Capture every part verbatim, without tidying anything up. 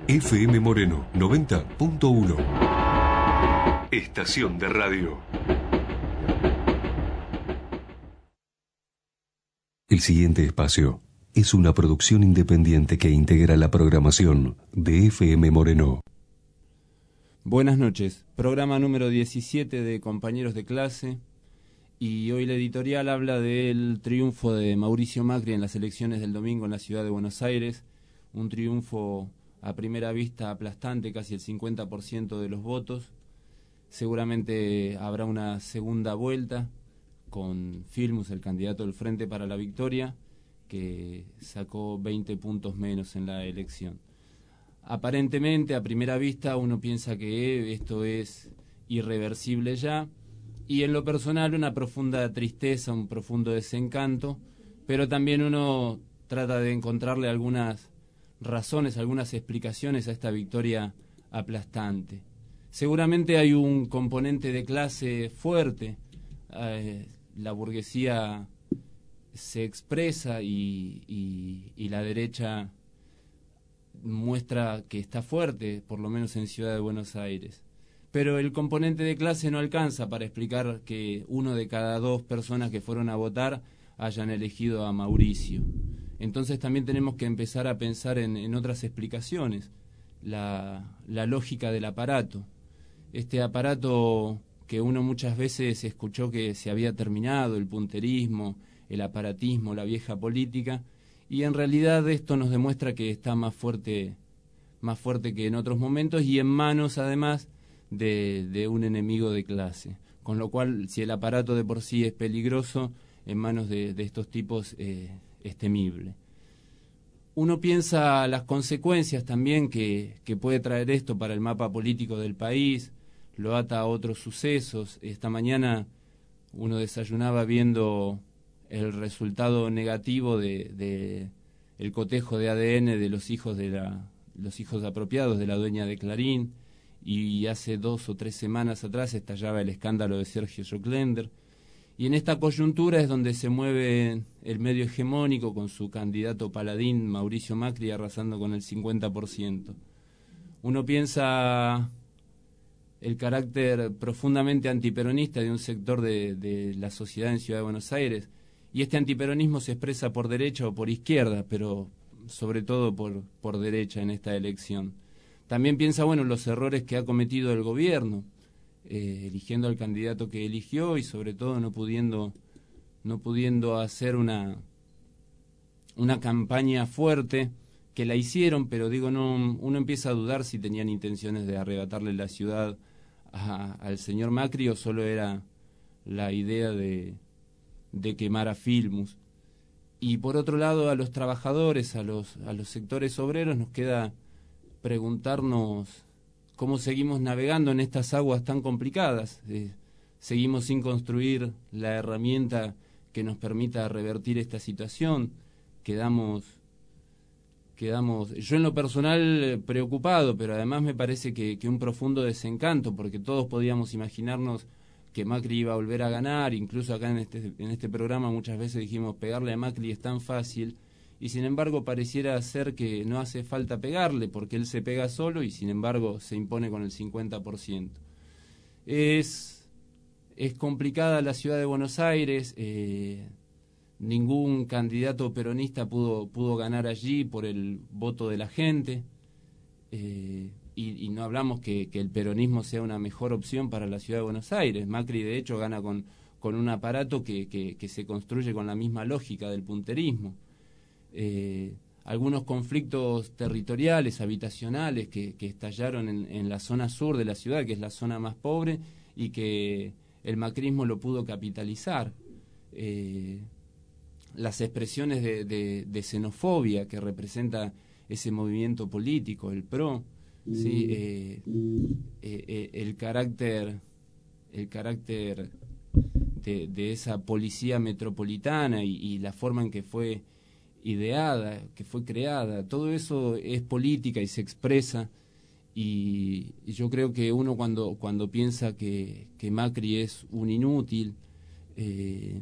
F M Moreno noventa punto uno. Estación de radio. El siguiente espacio es una producción independiente que integra la programación de F M Moreno. Buenas noches, programa número diecisiete de Compañeros de Clase, y hoy la editorial habla del triunfo de Mauricio Macri en las elecciones del domingo en la ciudad de Buenos Aires, un triunfo a primera vista aplastante, casi el cincuenta por ciento de los votos. Seguramente habrá una segunda vuelta con Filmus, el candidato del Frente para la Victoria, que sacó veinte puntos menos en la elección. Aparentemente, a primera vista, uno piensa que esto es irreversible ya, y en lo personal una profunda tristeza, un profundo desencanto, pero también uno trata de encontrarle algunas razones, algunas explicaciones a esta victoria aplastante. Seguramente hay un componente de clase fuerte, eh, la burguesía se expresa y, y, y la derecha muestra que está fuerte, por lo menos en Ciudad de Buenos Aires. Pero el componente de clase no alcanza para explicar que uno de cada dos personas que fueron a votar hayan elegido a Mauricio. Entonces también tenemos que empezar a pensar en, en otras explicaciones, la, la lógica del aparato. Este aparato que uno muchas veces escuchó que se había terminado, el punterismo, el aparatismo, la vieja política, y en realidad esto nos demuestra que está más fuerte, más fuerte que en otros momentos, y en manos además de, de un enemigo de clase. Con lo cual, si el aparato de por sí es peligroso, en manos de, de estos tipos eh, es temible. Uno piensa las consecuencias también que, que puede traer esto para el mapa político del país, lo ata a otros sucesos. Esta mañana uno desayunaba viendo el resultado negativo de, de el cotejo de A D N de los hijos de la los hijos apropiados de la dueña de Clarín, y hace dos o tres semanas atrás estallaba el escándalo de Sergio Joclender, y en esta coyuntura es donde se mueve el medio hegemónico con su candidato paladín Mauricio Macri arrasando con el cincuenta por ciento. Uno piensa el carácter profundamente antiperonista de un sector de, de la sociedad en Ciudad de Buenos Aires, y este antiperonismo se expresa por derecha o por izquierda, pero sobre todo por, por derecha en esta elección. También piensa, bueno, los errores que ha cometido el gobierno, eh, eligiendo al candidato que eligió y sobre todo no pudiendo, no pudiendo hacer una, una campaña fuerte, que la hicieron, pero digo, no, uno empieza a dudar si tenían intenciones de arrebatarle la ciudad a, al señor Macri o solo era la idea de, de quemar a Filmus. Y por otro lado, a los trabajadores, a los, a los sectores obreros, nos queda preguntarnos cómo seguimos navegando en estas aguas tan complicadas. Eh, seguimos sin construir la herramienta que nos permita revertir esta situación. Quedamos, quedamos, yo en lo personal eh, preocupado, pero además me parece que, que un profundo desencanto, porque todos podíamos imaginarnos que Macri iba a volver a ganar. Incluso acá en este, en este programa muchas veces dijimos, pegarle a Macri es tan fácil, y sin embargo pareciera ser que no hace falta pegarle, porque él se pega solo y sin embargo se impone con el cincuenta por ciento. Es, es complicada la ciudad de Buenos Aires, eh, ningún candidato peronista pudo, pudo ganar allí por el voto de la gente, eh, y, y no hablamos que, que el peronismo sea una mejor opción para la ciudad de Buenos Aires. Macri de hecho gana con, con un aparato que, que, que se construye con la misma lógica del punterismo. Eh, algunos conflictos territoriales, habitacionales que, que estallaron en, en la zona sur de la ciudad, que es la zona más pobre, y que el macrismo lo pudo capitalizar. Eh, las expresiones de, de, de xenofobia que representa ese movimiento político, el PRO, ¿sí? eh, eh, el carácter, el carácter de, de esa policía metropolitana y, y la forma en que fue ideada, que fue creada, todo eso es política y se expresa, y, y yo creo que uno cuando, cuando piensa que, que Macri es un inútil, eh,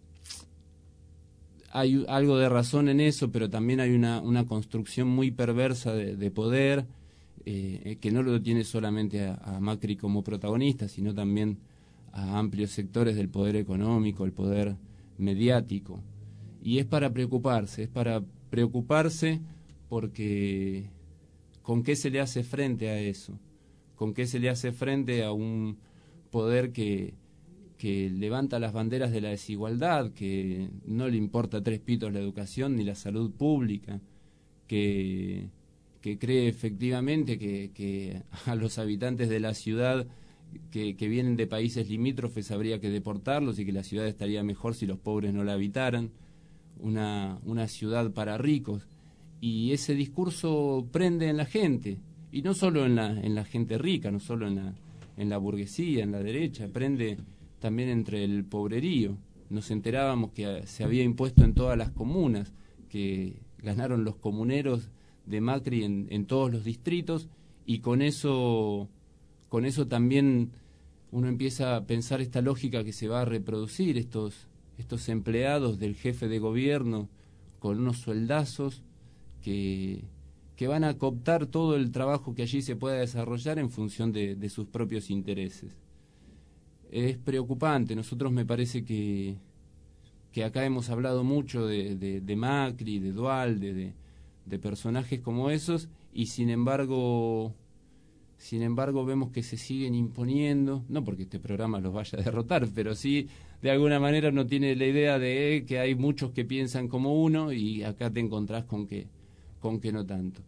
hay algo de razón en eso, pero también hay una, una construcción muy perversa de, de poder, eh, que no lo tiene solamente a, a Macri como protagonista, sino también a amplios sectores del poder económico, el poder mediático. Y es para preocuparse, es para preocuparse porque ¿con qué se le hace frente a eso? ¿Con qué se le hace frente a un poder que, que levanta las banderas de la desigualdad, que no le importa tres pitos la educación ni la salud pública, que, que cree efectivamente que, que a los habitantes de la ciudad que, que vienen de países limítrofes habría que deportarlos y que la ciudad estaría mejor si los pobres no la habitaran, una, una ciudad para ricos? Y ese discurso prende en la gente, y no solo en la, en la gente rica, no solo en la, en la burguesía, en la derecha, prende también entre el pobrerío. Nos enterábamos que se había impuesto en todas las comunas, que ganaron los comuneros de Macri en, en todos los distritos, y con eso, con eso también uno empieza a pensar esta lógica que se va a reproducir, estos, estos empleados del jefe de gobierno con unos sueldazos que, que van a cooptar todo el trabajo que allí se pueda desarrollar en función de, de sus propios intereses. Es preocupante. Nosotros me parece que, que acá hemos hablado mucho de, de, de Macri, de Duhalde, de, de personajes como esos, y sin embargo, sin embargo vemos que se siguen imponiendo, no porque este programa los vaya a derrotar, pero sí de alguna manera uno tiene la idea de que hay muchos que piensan como uno, y acá te encontrás con que con que no tanto.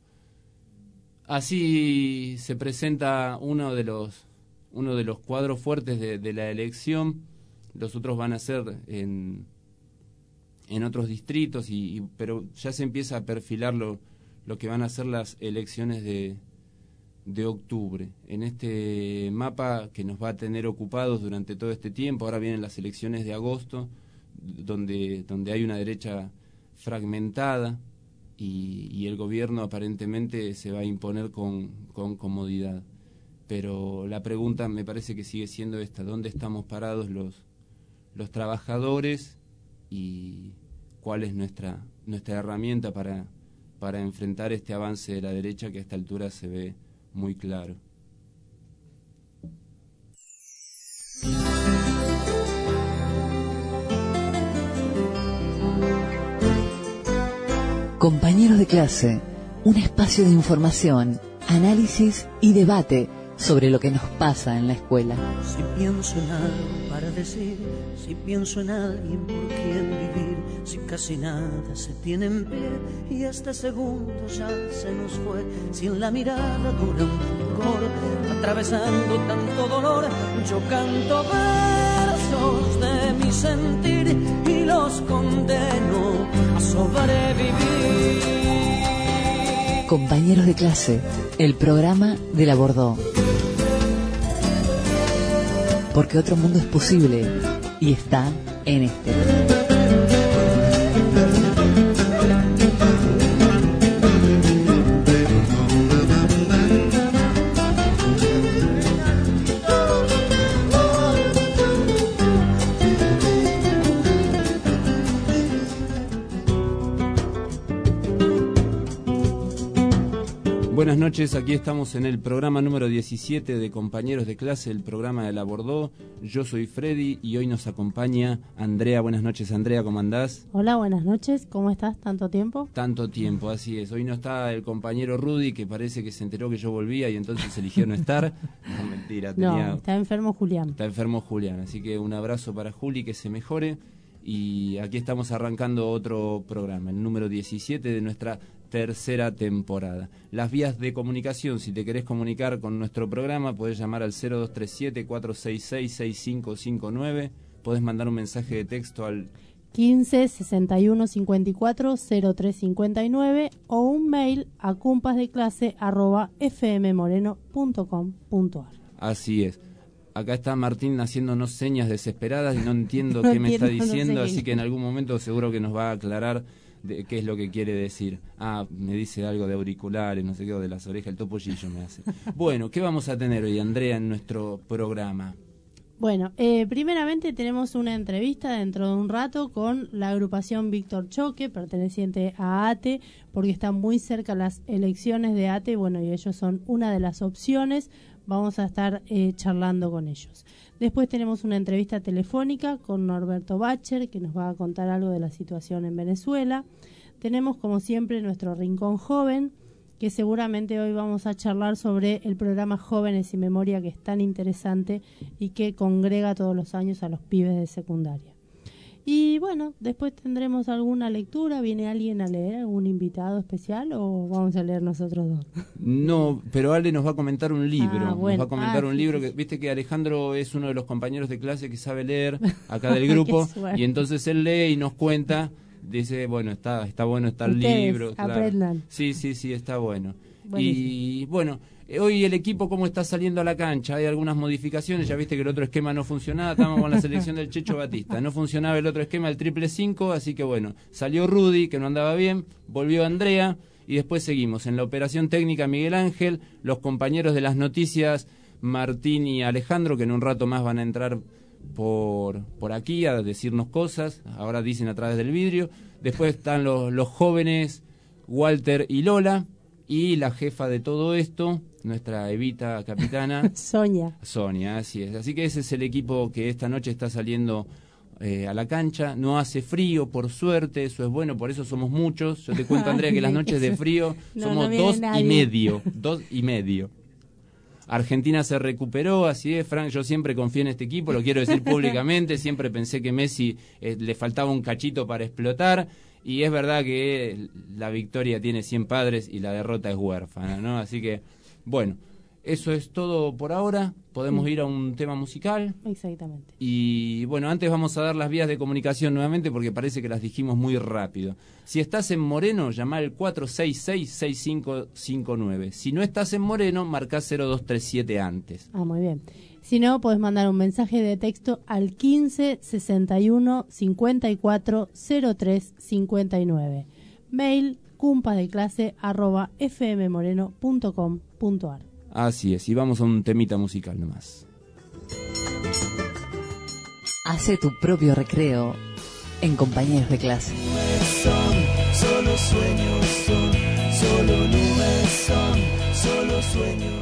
Así se presenta uno de los uno de los cuadros fuertes de, de la elección. Los otros van a ser en, en otros distritos, y, y, pero ya se empieza a perfilar lo, lo que van a ser las elecciones de, de octubre. En este mapa que nos va a tener ocupados durante todo este tiempo, ahora vienen las elecciones de agosto, donde, donde hay una derecha fragmentada, y, y el gobierno aparentemente se va a imponer con, con comodidad. Pero la pregunta me parece que sigue siendo esta: ¿dónde estamos parados los, los trabajadores, y cuál es nuestra, nuestra herramienta para, para enfrentar este avance de la derecha que a esta altura se ve muy claro? Compañeros de clase, un espacio de información, análisis y debate sobre lo que nos pasa en la escuela. Si pienso en algo para decir, si pienso en alguien por quien vivir, si casi nada se tiene en pie y este segundo ya se nos fue, si en la mirada dura un fulgor, atravesando tanto dolor, yo canto versos de mi sentir y los condeno a sobrevivir. Compañeros de clase, el programa de la Bordó. Porque otro mundo es posible y está en este. Buenas noches, aquí estamos en el programa número diecisiete de Compañeros de Clase, el programa de la Bordó. Yo soy Freddy y hoy nos acompaña Andrea. Buenas noches, Andrea, ¿cómo andás? Hola, buenas noches, ¿cómo estás? ¿Tanto tiempo? Tanto tiempo, así es. Hoy no está el compañero Rudy, que parece que se enteró que yo volvía y entonces eligió no estar. No, mentira. Tenía... No, está enfermo Julián. Está enfermo Julián, así que un abrazo para Juli, que se mejore. Y aquí estamos arrancando otro programa, el número diecisiete de nuestra tercera temporada. Las vías de comunicación: si te querés comunicar con nuestro programa, podés llamar al cero dos tres siete, cuatro seis seis, seis cinco cinco nueve, podés mandar un mensaje de texto al quince sesenta y uno cincuenta y cuatro cero tres cincuenta y nueve o un mail a compasdeclase arroba fmmoreno punto com punto ar. Así es. Acá está Martín haciéndonos señas desesperadas y no entiendo qué me está diciendo, no sé, así que en algún momento seguro que nos va a aclarar de qué es lo que quiere decir. Ah, me dice algo de auriculares, no sé qué, o de las orejas, el topollillo me hace. Bueno, ¿qué vamos a tener hoy, Andrea, en nuestro programa? Bueno, eh, primeramente tenemos una entrevista dentro de un rato con la agrupación Víctor Choque, perteneciente a ATE, porque están muy cerca las elecciones de ATE, bueno, y ellos son una de las opciones. Vamos a estar eh, charlando con ellos. Después tenemos una entrevista telefónica con Norberto Bacher, que nos va a contar algo de la situación en Venezuela. Tenemos, como siempre, nuestro Rincón Joven, que seguramente hoy vamos a charlar sobre el programa Jóvenes y Memoria, que es tan interesante y que congrega todos los años a los pibes de secundaria. Y bueno, después tendremos alguna lectura. ¿Viene alguien a leer, algún invitado especial, o vamos a leer nosotros dos? No, pero Ale nos va a comentar un libro. Ah, bueno. Nos va a comentar ah, un sí, libro sí. que, viste que Alejandro es uno de los compañeros de clase que sabe leer acá del grupo, y entonces él lee y nos cuenta. Dice, bueno, está está bueno, está el Ustedes libro. Claro. aprendan. Sí, sí, sí, está bueno. Buenísimo. Y bueno, eh, hoy el equipo cómo está saliendo a la cancha, hay algunas modificaciones, ya viste que el otro esquema no funcionaba, estábamos con la selección del Checho Batista, no funcionaba el otro esquema, el triple cinco, así que bueno, salió Rudy, que no andaba bien, volvió Andrea, y después seguimos en la operación técnica Miguel Ángel, los compañeros de las noticias Martín y Alejandro, que en un rato más van a entrar por por aquí a decirnos cosas, ahora dicen a través del vidrio. Después están los, los jóvenes Walter y Lola, y la jefa de todo esto, nuestra Evita capitana Sonia. Sonia, así es. Así que ese es el equipo que esta noche está saliendo eh, a la cancha. No hace frío, por suerte, eso es bueno, por eso somos muchos. Yo te cuento, Andrea, que las noches de frío no, somos no viene dos nadie. y medio, dos y medio. Argentina se recuperó, así es, Frank, yo siempre confié en este equipo, lo quiero decir públicamente, siempre pensé que Messi eh, le faltaba un cachito para explotar, y es verdad que la victoria tiene cien padres y la derrota es huérfana, ¿no? Así que, bueno, eso es todo por ahora, podemos ir a un tema musical. Exactamente. Y bueno, antes vamos a dar las vías de comunicación nuevamente porque parece que las dijimos muy rápido. Si estás en Moreno, llama al cuatro seis seis, seis cinco cinco nueve. Si no estás en Moreno, marcá cero dos tres siete antes. Ah, muy bien. Si no, podés mandar un mensaje de texto al quince sesenta y uno cincuenta y cuatro cero tres cincuenta y nueve. Mail cumpadeclase arroba fmmoreno punto com punto ar. Así es, y vamos a un temita musical nomás. Hace tu propio recreo en compañeros de clase. Son solo sueños, son solo nubes, son solo sueños.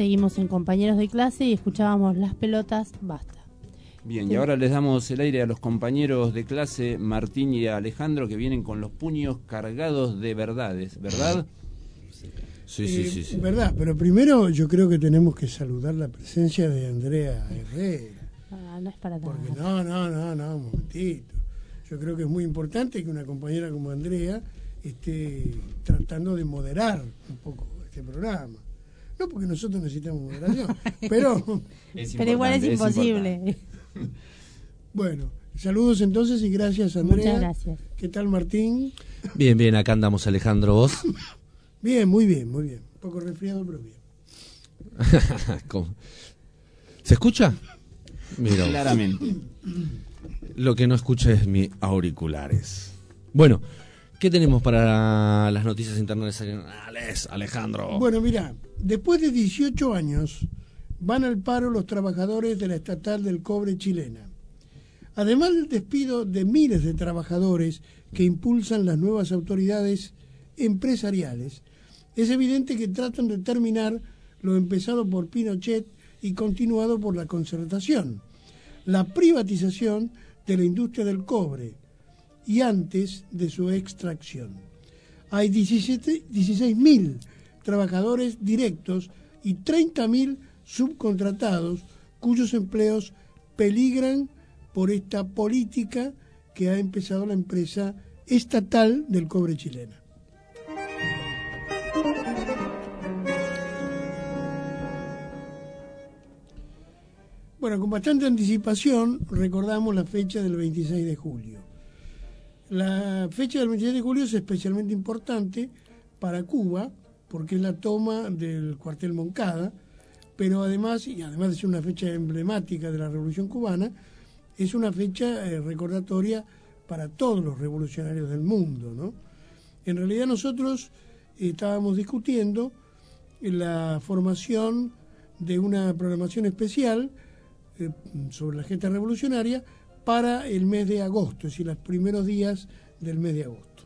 seguimos en Compañeros de Clase y escuchábamos Las Pelotas, Basta. Bien, Sí. y ahora les damos el aire a los compañeros de clase Martín y Alejandro, que vienen con los puños cargados de verdades, ¿verdad? Sí, sí, sí, sí. Eh, verdad, pero primero yo creo que tenemos que saludar la presencia de Andrea Herrera. Ah, no es para tanto. Porque no, no, no, no, un momentito. Yo creo que es muy importante que una compañera como Andrea esté tratando de moderar un poco este programa. No porque nosotros necesitamos moderación, pero... Pero igual es imposible. Es Bueno, saludos entonces y gracias, Andrea. Muchas gracias. ¿Qué tal, Martín? Bien, bien, acá andamos, Alejandro, ¿vos? Bien, muy bien, muy bien. Un poco resfriado, pero bien. ¿Cómo? ¿Se escucha? Mira vos. Claramente. Lo que no escucha es mis auriculares. Bueno, ¿qué tenemos para las noticias internacionales, Alejandro? Bueno, mira, después de dieciocho años van al paro los trabajadores de la estatal del cobre chilena. Además del despido de miles de trabajadores que impulsan las nuevas autoridades empresariales, es evidente que tratan de terminar lo empezado por Pinochet y continuado por la concertación, la privatización de la industria del cobre y antes de su extracción. Hay dieciséis mil trabajadores directos y treinta mil subcontratados cuyos empleos peligran por esta política que ha empezado la empresa estatal del cobre chilena. Bueno, con bastante anticipación recordamos la fecha del veintiséis de julio. La fecha del veintiséis de julio es especialmente importante para Cuba porque es la toma del cuartel Moncada, pero además, y además de ser una fecha emblemática de la Revolución Cubana, es una fecha eh, recordatoria para todos los revolucionarios del mundo, ¿no? En realidad nosotros eh, estábamos discutiendo la formación de una programación especial eh, sobre la gesta revolucionaria para el mes de agosto, es decir, los primeros días del mes de agosto.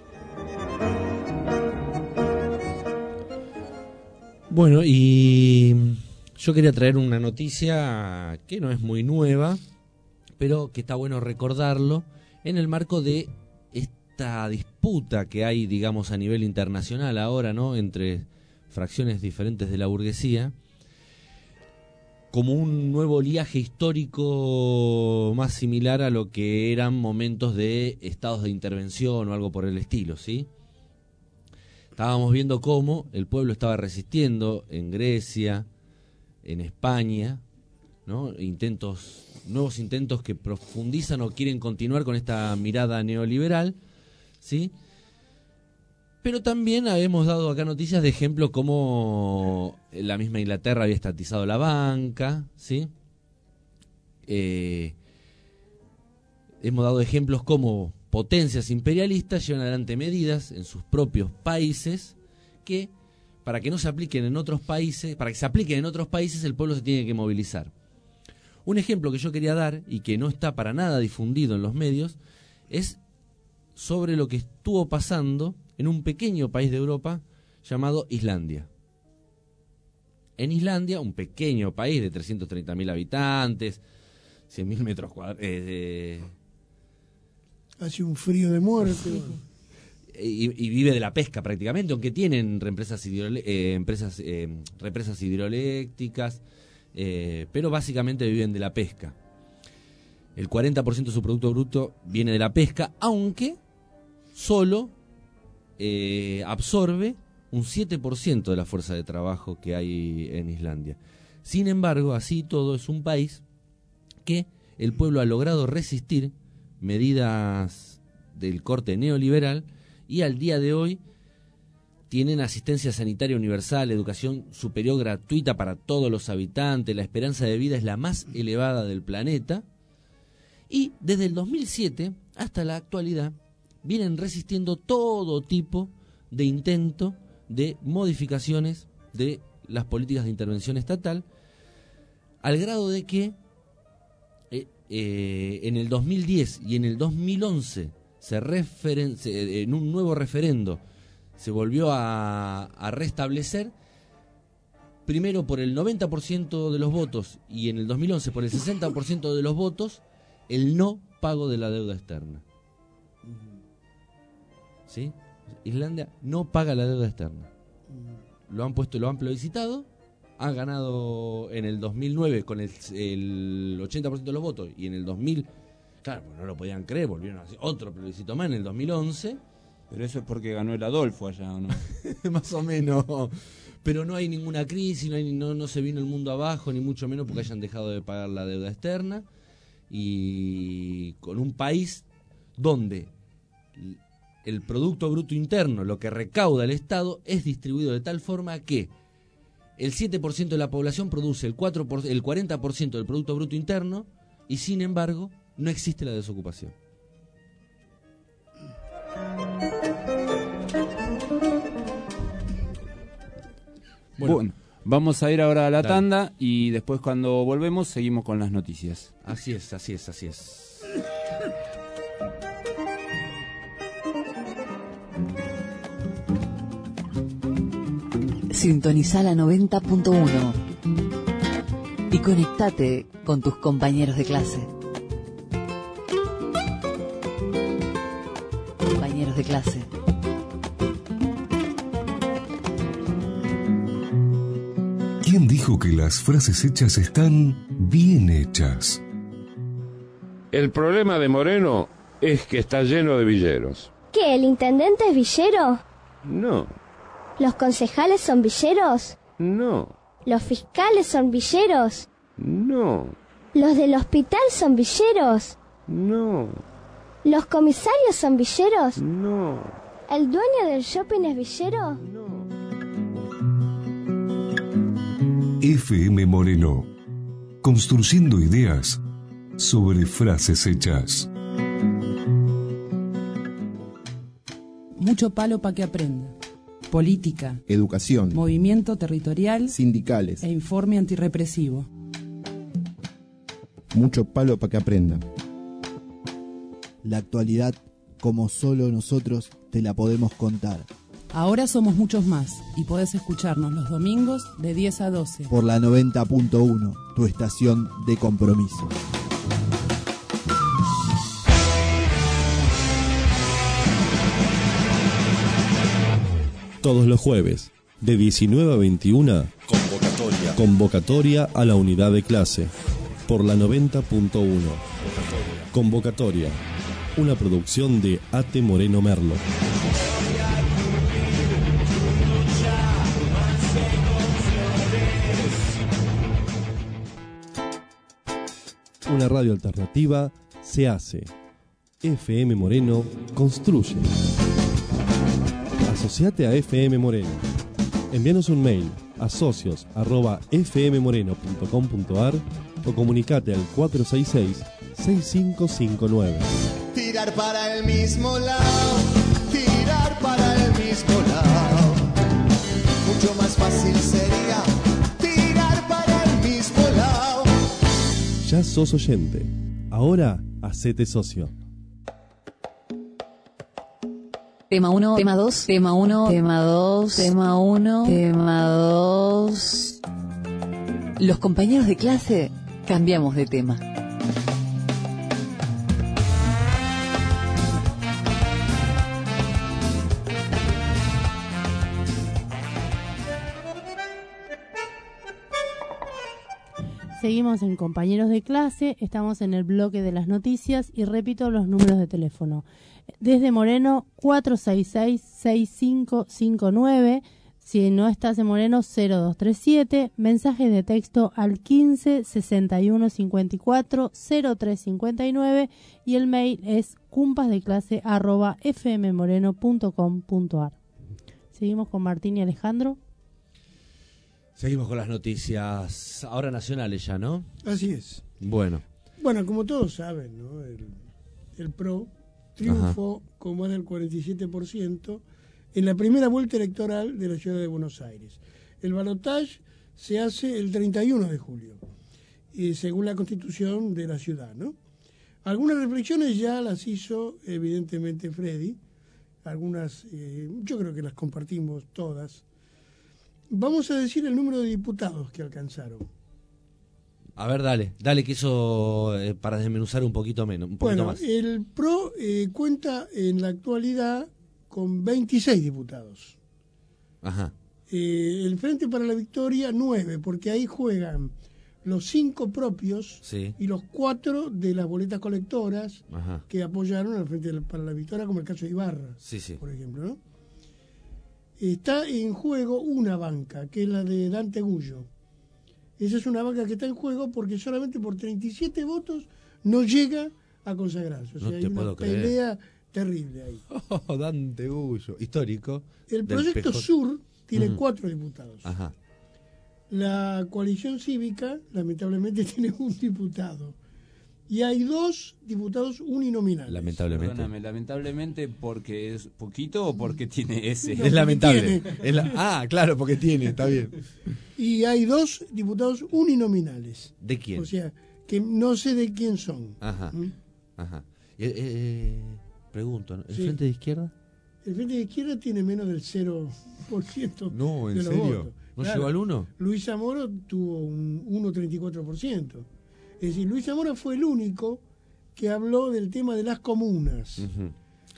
Bueno, y yo quería traer una noticia que no es muy nueva, pero que está bueno recordarlo en el marco de esta disputa que hay, digamos, a nivel internacional ahora, ¿no?, entre fracciones diferentes de la burguesía, como un nuevo oleaje histórico más similar a lo que eran momentos de estados de intervención o algo por el estilo, ¿sí? Estábamos viendo cómo el pueblo estaba resistiendo en Grecia, en España, ¿no? Intentos, nuevos intentos que profundizan o quieren continuar con esta mirada neoliberal, ¿sí? Pero también hemos dado acá noticias de ejemplo como la misma Inglaterra había estatizado la banca, ¿sí? Eh, hemos dado ejemplos como potencias imperialistas llevan adelante medidas en sus propios países que, para que no se apliquen en otros países, para que se apliquen en otros países, el pueblo se tiene que movilizar. Un ejemplo que yo quería dar y que no está para nada difundido en los medios es sobre lo que estuvo pasando en un pequeño país de Europa llamado Islandia. En Islandia, un pequeño país de trescientos treinta mil habitantes, cien mil metros cuadrados, eh, Hace un frío de muerte. y, y vive de la pesca prácticamente, aunque tienen represas, hidrole, eh, empresas, eh, represas hidroeléctricas, eh, pero básicamente viven de la pesca. El cuarenta por ciento de su Producto Bruto viene de la pesca, aunque solo eh, absorbe un siete por ciento de la fuerza de trabajo que hay en Islandia. Sin embargo, así todo, es un país que el pueblo ha logrado resistir medidas del corte neoliberal y al día de hoy tienen asistencia sanitaria universal, educación superior gratuita para todos los habitantes, la esperanza de vida es la más elevada del planeta y desde el dos mil siete hasta la actualidad vienen resistiendo todo tipo de intento de modificaciones de las políticas de intervención estatal, al grado de que eh, eh, en el dos mil diez y en el dos mil once se referen- se, en un nuevo referendo se volvió a, a restablecer, primero por el noventa por ciento de los votos y en el dos mil once por el sesenta por ciento de los votos el no pago de la deuda externa. ¿Sí? Islandia no paga la deuda externa. Lo han puesto, lo han plebiscitado, han ganado en el dos mil nueve con el, el ochenta por ciento de los votos y en el dos mil, claro, pues no lo podían creer, volvieron a hacer otro plebiscito más en el dos mil once. Pero eso es porque ganó el Adolfo allá, ¿o no? Más o menos. Pero no hay ninguna crisis, no, hay, no, no se vino el mundo abajo, ni mucho menos porque hayan dejado de pagar la deuda externa. Y con un país donde el Producto Bruto Interno, lo que recauda el Estado, es distribuido de tal forma que el siete por ciento de la población produce el, cuatro por ciento, el cuarenta por ciento del Producto Bruto Interno y sin embargo no existe la desocupación. Bueno, bueno, vamos a ir ahora a la dale. tanda y después cuando volvemos seguimos con las noticias. Así es, así es, así es. Sintoniza la noventa punto uno y conectate con tus compañeros de clase. Compañeros de clase. ¿Quién dijo que las frases hechas están bien hechas? El problema de Moreno es que está lleno de villeros. ¿Qué, el intendente es villero? No. ¿Los concejales son villeros? No. ¿Los fiscales son villeros? No. ¿Los del hospital son villeros? No. ¿Los comisarios son villeros? No. ¿El dueño del shopping es villero? No. F M Moreno, construyendo ideas sobre frases hechas. Mucho palo para que aprenda. Política, educación, movimiento territorial, sindicales e informe antirrepresivo. Mucho palo para que aprenda. La actualidad, como solo nosotros te la podemos contar. Ahora somos muchos más y podés escucharnos los domingos de diez a doce. Por la noventa punto uno, tu estación de compromiso. Todos los jueves, de diecinueve a veintiuna, convocatoria. Convocatoria a la unidad de clase. Por la noventa punto uno. Convocatoria. Una producción de Ate Moreno Merlo. Una radio alternativa se hace. F M Moreno construye. Asociate a F M Moreno. Envíanos un mail a socios arroba f m moreno punto com punto a r o comunicate al cuatro seis seis, seis cinco cinco nueve. Tirar para el mismo lado, tirar para el mismo lado. Mucho más fácil sería tirar para el mismo lado. Ya sos oyente. Ahora hacete socio. Tema uno, tema dos, tema uno, tema dos, tema uno, tema dos. Los compañeros de clase cambiamos de tema. Seguimos en Compañeros de Clase, estamos en el bloque de las noticias y repito los números de teléfono. Desde Moreno, cuatro seis seis, seis cinco cinco nueve, si no estás en Moreno, cero dos tres siete, mensajes de texto al quince, sesenta y uno, cincuenta y cuatro, cero tres cincuenta y nueve y el mail es cumpasdeclase arroba f m moreno punto com punto a r. Seguimos con Martín y Alejandro. Seguimos con las noticias ahora nacionales ya, ¿no? Así es. Bueno. Bueno, como todos saben, ¿no? El, el P R O triunfó Ajá. con más del cuarenta y siete por ciento en la primera vuelta electoral de la ciudad de Buenos Aires. El balotaje se hace el treinta y uno de julio, y según la constitución de la ciudad, ¿no? Algunas reflexiones ya las hizo evidentemente Freddy, algunas eh, yo creo que las compartimos todas. Vamos a decir el número de diputados que alcanzaron. A ver, dale, dale que eso eh, para desmenuzar un poquito menos, un poquito Bueno, más. el P R O eh, cuenta en la actualidad con veintiséis diputados. Ajá. Eh, el Frente para la Victoria, nueve, porque ahí juegan los cinco propios Sí. y los cuatro de las boletas colectoras Ajá. que apoyaron al Frente para la Victoria, como el caso de Ibarra, Sí, sí. por ejemplo, ¿no? Está en juego una banca, que es la de Dante Gullo. Esa es una banca que está en juego porque solamente por treinta y siete votos no llega a consagrarse. O sea, No hay te una puedo creer. pelea terrible ahí. Oh, Dante Gullo, histórico. El del Proyecto P J. Sur tiene Ujú. cuatro diputados. Ajá. La coalición cívica, lamentablemente, tiene un diputado. Y hay dos diputados uninominales. Lamentablemente. Perdóname, lamentablemente porque es poquito o porque tiene ese. No, Es lamentable. tiene. Es la- Ah, claro, porque tiene, está bien. Y hay dos diputados uninominales. ¿De quién? O sea, que no sé de quién son. Ajá. ¿Mm? Ajá. Eh, eh, pregunto, ¿no? ¿el Sí. Frente de Izquierda? El Frente de Izquierda tiene menos del cero por ciento No, ¿en de los serio? votos. ¿No llegó al uno? Luis Zamora tuvo un uno coma treinta y cuatro por ciento. Es decir, Luis Zamora fue el único que habló del tema de las comunas. Ujú.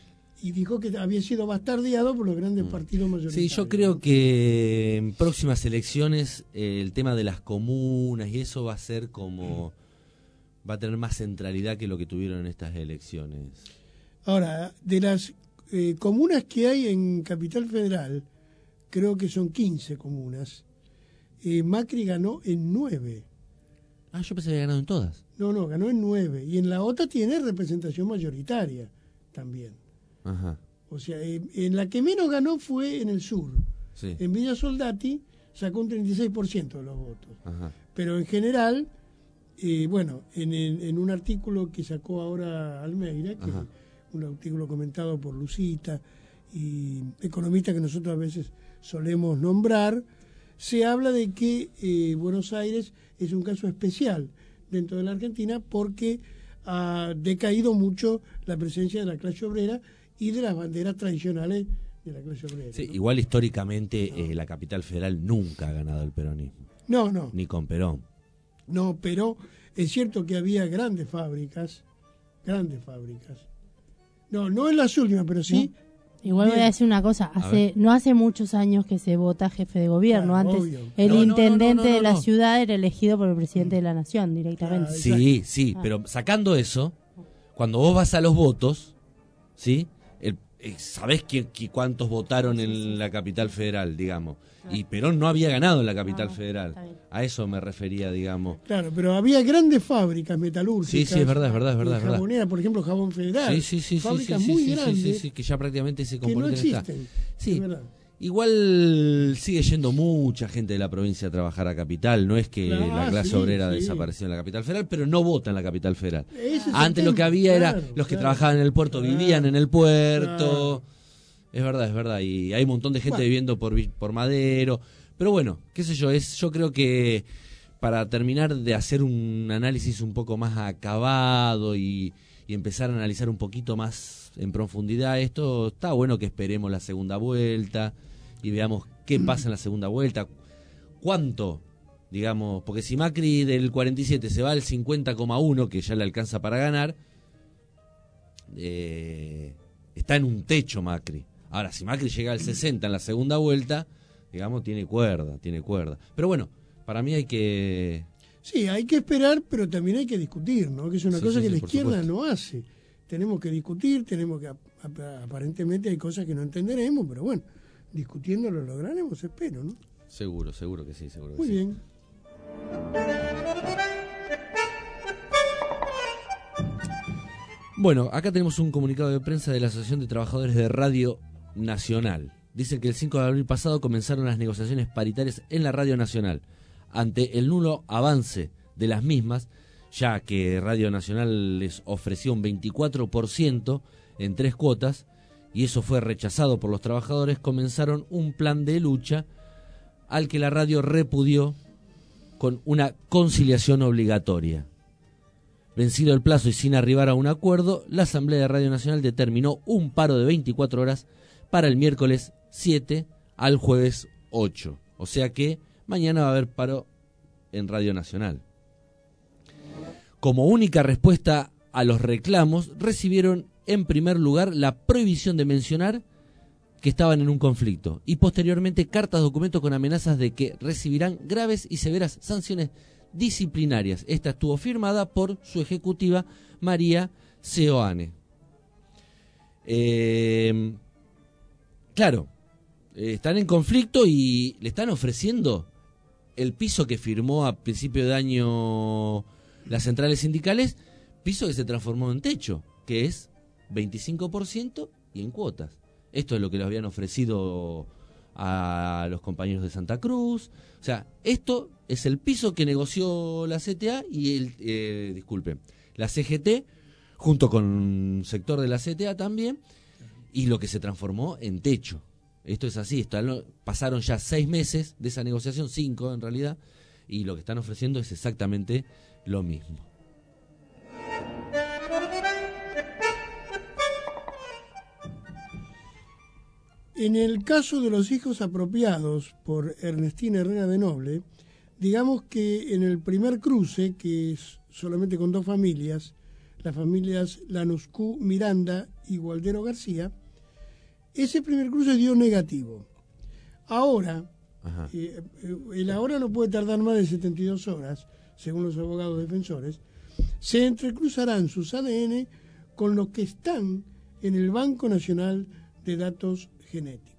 Y dijo que había sido bastardeado por los grandes partidos mayoritarios. Sí, yo creo que en próximas elecciones eh, el tema de las comunas y eso va a ser como... va a tener más centralidad que lo que tuvieron en estas elecciones. Ahora, de las eh, comunas que hay en Capital Federal, creo que son quince comunas, eh, Macri ganó en nueve. Ah, yo pensé que había ganado en todas. No, no, ganó en nueve. Y en la otra tiene representación mayoritaria también. Ajá, O sea, eh, en la que menos ganó fue en el sur. sí. En Villa Soldati sacó un treinta y seis por ciento de los votos. Ajá. Pero en general, eh, bueno, en, en, en un artículo que sacó ahora Almeida, que Ajá. un artículo comentado por Lucita y economistas que nosotros a veces solemos nombrar, se habla de que eh, Buenos Aires es un caso especial dentro de la Argentina porque ha decaído mucho la presencia de la clase obrera y de las banderas tradicionales de la clase obrera. Sí, ¿no? igual históricamente eh, la capital federal nunca ha ganado el peronismo, No, no, ni con Perón. no, pero es cierto que había grandes fábricas, grandes fábricas. No, no en las últimas, pero sí. Igual voy a decir una cosa, hace no hace muchos años que se vota jefe de gobierno, Claro, antes obvio. el No, no, intendente no, no, no, de la no. ciudad era elegido por el presidente de la nación directamente. Sí, sí, Ah. pero sacando eso, cuando vos vas a los votos, ¿sí? El, eh, ¿sabés quién, qui- cuántos votaron en la capital federal, digamos? Y Perón no había ganado en la capital Ah, federal. está bien. A eso me refería, digamos. Claro, pero había grandes fábricas metalúrgicas. Sí, sí, es verdad, es verdad, es verdad, y es verdad. jaboneras, por ejemplo, Jabón Federal. Sí, sí, sí, sí, Fábricas sí, sí, muy sí, sí, grandes sí, sí, que ya prácticamente ese que no componente está. existen. Sí, es verdad. igual sigue yendo mucha gente de la provincia a trabajar a capital. No es que Claro, la clase sí, obrera sí. desapareció en la capital federal, pero no vota en la capital federal. Ese es el Antes lo tema, que había era claro, los que claro. trabajaban en el puerto Claro, vivían en el puerto. claro. Es verdad, es verdad. Y hay un montón de gente Bueno. viviendo por, Vi- por Madero. Pero bueno, qué sé yo, es yo creo que para terminar de hacer un análisis un poco más acabado y, y empezar a analizar un poquito más en profundidad esto, está bueno que esperemos la segunda vuelta y veamos qué pasa en la segunda vuelta. ¿Cuánto? Digamos, porque si Macri del cuarenta y siete se va al cincuenta coma uno, que ya le alcanza para ganar, eh, está en un techo Macri. Ahora, si Macri llega al sesenta en la segunda vuelta, digamos, tiene cuerda, tiene cuerda. Pero bueno, para mí hay que... Sí, hay que esperar, pero también hay que discutir, ¿no? Que es una Sí, cosa sí, que sí, la por izquierda supuesto. no hace. Tenemos que discutir, tenemos que... ap- ap- Aparentemente hay cosas que no entenderemos, pero bueno, discutiendo lo lograremos, espero, ¿no? Seguro, seguro que sí, seguro que Muy sí. bien. Bueno, acá tenemos un comunicado de prensa de la Asociación de Trabajadores de Radio Nacional. Dicen que el cinco de abril pasado comenzaron las negociaciones paritarias en la Radio Nacional. Ante el nulo avance de las mismas, ya que Radio Nacional les ofreció un veinticuatro por ciento en tres cuotas, y eso fue rechazado por los trabajadores, comenzaron un plan de lucha al que la radio repudió con una conciliación obligatoria. Vencido el plazo y sin arribar a un acuerdo, la Asamblea de Radio Nacional determinó un paro de veinticuatro horas para el miércoles siete al jueves ocho. O sea que mañana va a haber paro en Radio Nacional. Como única respuesta a los reclamos, recibieron en primer lugar la prohibición de mencionar que estaban en un conflicto y posteriormente cartas documentos con amenazas de que recibirán graves y severas sanciones disciplinarias. Esta estuvo firmada por su ejecutiva María Seoane. Eh, claro, eh, están en conflicto y le están ofreciendo el piso que firmó a principio de año las centrales sindicales, piso que se transformó en techo, que es veinticinco por ciento y en cuotas. Esto es lo que le habían ofrecido a los compañeros de Santa Cruz. O sea, esto es el piso que negoció la C T A y el, eh, disculpe, la C G T, junto con un sector de la C T A también, y lo que se transformó en techo. Esto es así, está, pasaron ya seis meses de esa negociación, cinco en realidad, y lo que están ofreciendo es exactamente lo mismo. En el caso de los hijos apropiados por Ernestina Herrera de Noble, digamos que en el primer cruce, que es solamente con dos familias, las familias Lanuscú, Miranda y Gualdero García, ese primer cruce dio negativo. Ahora, eh, el ahora no puede tardar más de setenta y dos horas, según los abogados defensores, se entrecruzarán sus A D N con los que están en el Banco Nacional de Datos Genéticos.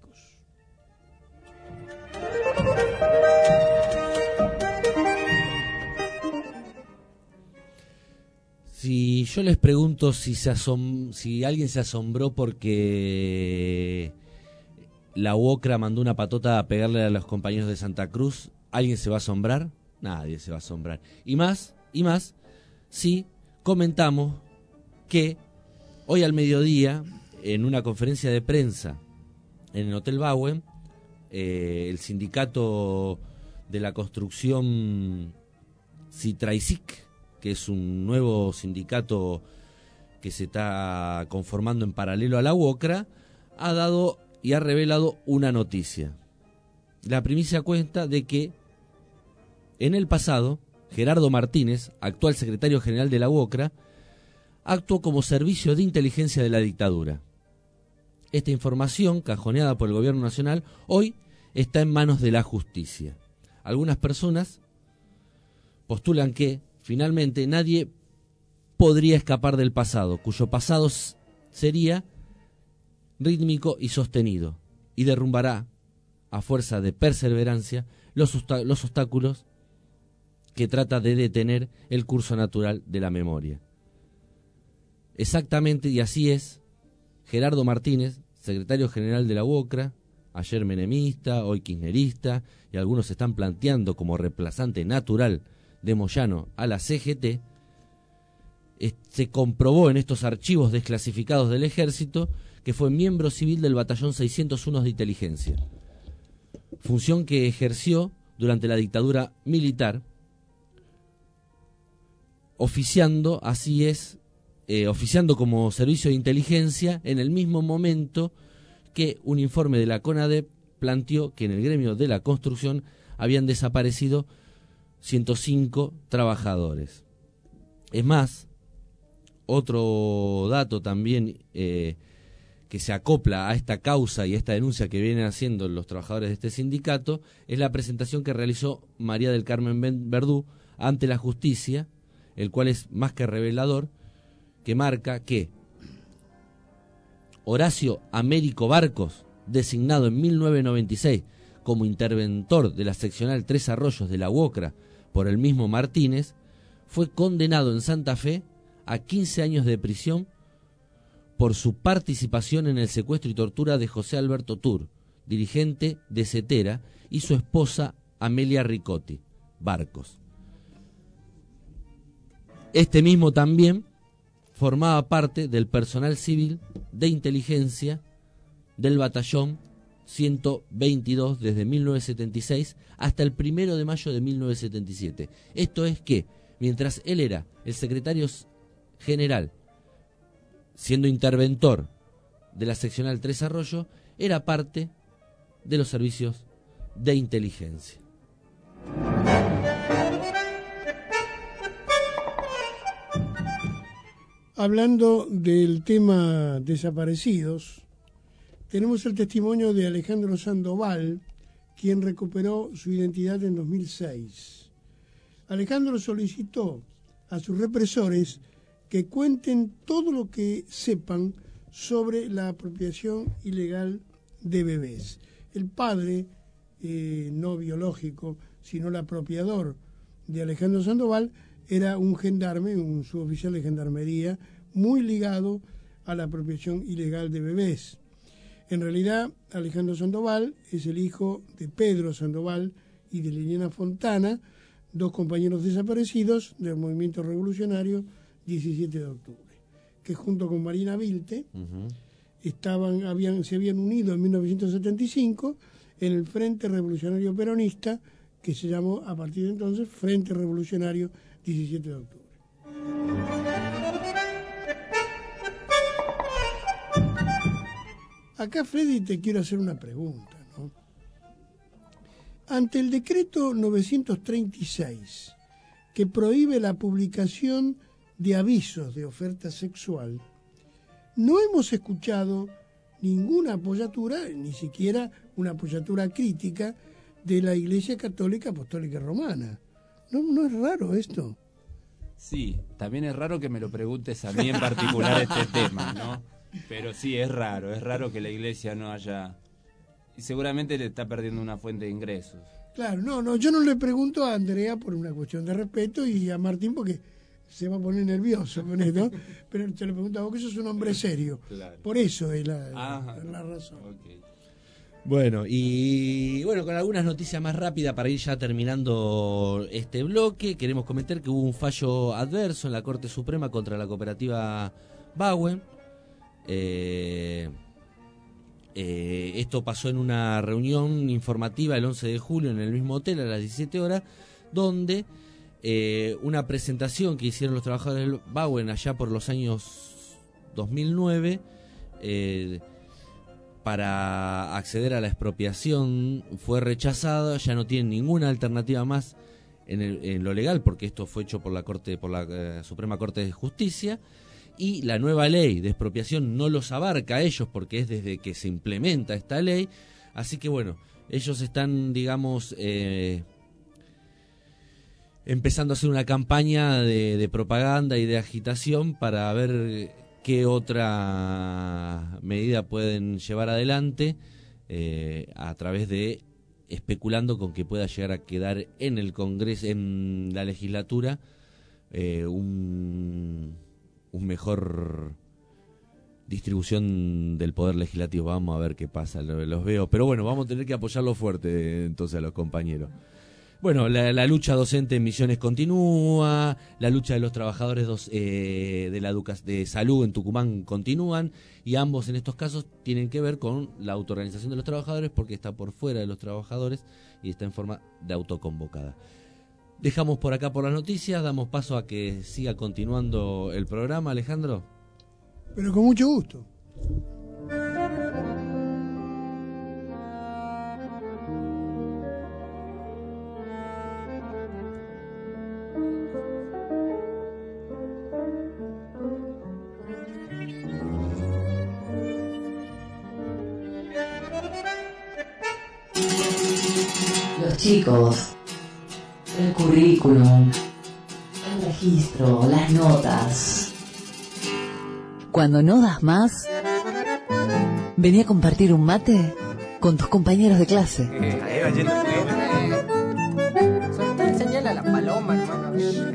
Si yo les pregunto si se asom si alguien se asombró porque la U O C R A mandó una patota a pegarle a los compañeros de Santa Cruz, ¿alguien se va a asombrar? Nadie se va a asombrar. Y más, y más, si comentamos que hoy al mediodía, en una conferencia de prensa en el Hotel Bauen, eh, el sindicato de la construcción Citraisic, que es un nuevo sindicato que se está conformando en paralelo a la U O C R A, ha dado y ha revelado una noticia. La primicia cuenta de que en el pasado, Gerardo Martínez, actual secretario general de la U O C R A, actuó como servicio de inteligencia de la dictadura. Esta información, cajoneada por el gobierno nacional, hoy está en manos de la justicia. Algunas personas postulan que, finalmente, nadie podría escapar del pasado, cuyo pasado sería rítmico y sostenido, y derrumbará, a fuerza de perseverancia, los, los obstáculos que trata de detener el curso natural de la memoria. Exactamente, y así es, Gerardo Martínez, secretario general de la U O C R A, ayer menemista, hoy kirchnerista, y algunos se están planteando como reemplazante natural de Moyano a la C G T, se comprobó en estos archivos desclasificados del Ejército que fue miembro civil del Batallón seiscientos uno de Inteligencia, función que ejerció durante la dictadura militar, oficiando, así es, eh, oficiando como servicio de inteligencia en el mismo momento que un informe de la CONADEP planteó que en el gremio de la construcción habían desaparecido ciento cinco trabajadores. Es más, otro dato también eh, que se acopla a esta causa y a esta denuncia que vienen haciendo los trabajadores de este sindicato es la presentación que realizó María del Carmen Verdú ante la justicia, el cual es más que revelador, que marca que Horacio Américo Barcos, designado en mil novecientos noventa y seis como interventor de la seccional Tres Arroyos de la U O C R A por el mismo Martínez, fue condenado en Santa Fe a quince años de prisión por su participación en el secuestro y tortura de José Alberto Tur, dirigente de Cetera, y su esposa Amelia Ricotti Barcos. Este mismo también formaba parte del personal civil de inteligencia del batallón ciento veintidós desde mil novecientos setenta y seis hasta el primero de mayo de mil novecientos setenta y siete. Esto es que, mientras él era el secretario general, siendo interventor de la seccional Tres Arroyos, era parte de los servicios de inteligencia. Hablando del tema desaparecidos, tenemos el testimonio de Alejandro Sandoval, quien recuperó su identidad en dos mil seis. Alejandro solicitó a sus represores que cuenten todo lo que sepan sobre la apropiación ilegal de bebés. El padre, eh, no biológico, sino el apropiador de Alejandro Sandoval, era un gendarme, un suboficial de gendarmería, muy ligado a la apropiación ilegal de bebés. En realidad, Alejandro Sandoval es el hijo de Pedro Sandoval y de Liliana Fontana, dos compañeros desaparecidos del movimiento revolucionario diecisiete de octubre, que junto con Marina Vilte uh-huh. estaban, habían, se habían unido en mil novecientos setenta y cinco en el Frente Revolucionario Peronista, que se llamó a partir de entonces Frente Revolucionario diecisiete de octubre. Acá, Freddy, te quiero hacer una pregunta, ¿no? Ante el decreto novecientos treinta y seis, que prohíbe la publicación de avisos de oferta sexual, no hemos escuchado ninguna apoyatura, ni siquiera una apoyatura crítica de la Iglesia Católica Apostólica Romana. ¿No, no es raro esto? Sí, también es raro que me lo preguntes a mí en particular este tema, ¿no? Pero sí, es raro, es raro que la Iglesia no haya... Y seguramente le está perdiendo una fuente de ingresos. Claro, no, no, yo no le pregunto a Andrea por una cuestión de respeto y a Martín porque se va a poner nervioso con esto, pero te lo pregunto a vos que sos un hombre serio. Claro. Por eso es la, Ajá, la razón. Okay. Bueno, y bueno, con algunas noticias más rápidas para ir ya terminando este bloque, queremos comentar que hubo un fallo adverso en la Corte Suprema contra la cooperativa Bauen. Eh, eh, esto pasó en una reunión informativa el once de julio en el mismo hotel a las diecisiete horas, donde eh, una presentación que hicieron los trabajadores del Bauen allá por los años dos mil nueve eh, para acceder a la expropiación fue rechazada. Ya no tienen ninguna alternativa más en, el, en lo legal, porque esto fue hecho por la Corte, por la eh, Suprema Corte de Justicia, y la nueva ley de expropiación no los abarca a ellos porque es desde que se implementa esta ley. Así que bueno, ellos están, digamos, eh, empezando a hacer una campaña de, de propaganda y de agitación para ver qué otra medida pueden llevar adelante eh, a través de especulando con que pueda llegar a quedar en el Congreso, en la legislatura, eh, un, un mejor distribución del poder legislativo. Vamos a ver qué pasa, los veo, pero bueno, vamos a tener que apoyarlo fuerte entonces a los compañeros. Bueno, la, la lucha docente en Misiones continúa, la lucha de los trabajadores dos, eh, de la educa- de salud en Tucumán continúan, y ambos en estos casos tienen que ver con la autoorganización de los trabajadores porque está por fuera de los trabajadores y está en forma de autoconvocada. Dejamos por acá por las noticias, damos paso a que siga continuando el programa, Alejandro. Pero con mucho gusto. Los chicos, el currículum, el registro, las notas. Cuando no das más, vení a compartir un mate con tus compañeros de clase. Soltá el señal a la paloma, hermano.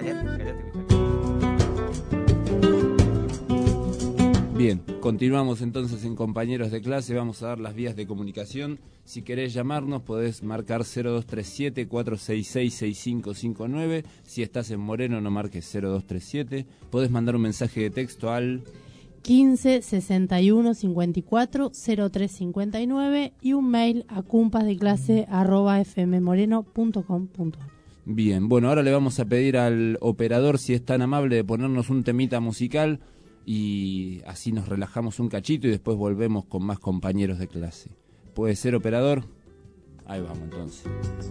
Bien, continuamos entonces en Compañeros de Clase. Vamos a dar las vías de comunicación. Si querés llamarnos podés marcar cero dos tres siete, cuatro seis seis, seis cinco cinco nueve. Si estás en Moreno no marques cero dos tres siete. Podés mandar un mensaje de texto al quince sesenta y uno cincuenta y cuatro cero tres cincuenta y nueve y un mail a cumpasdeclase arroba fmmoreno punto com punto ar. Bien, bueno, ahora le vamos a pedir al operador si es tan amable de ponernos un temita musical y así nos relajamos un cachito y después volvemos con más Compañeros de Clase. ¿Puede ser, operador? Ahí vamos entonces.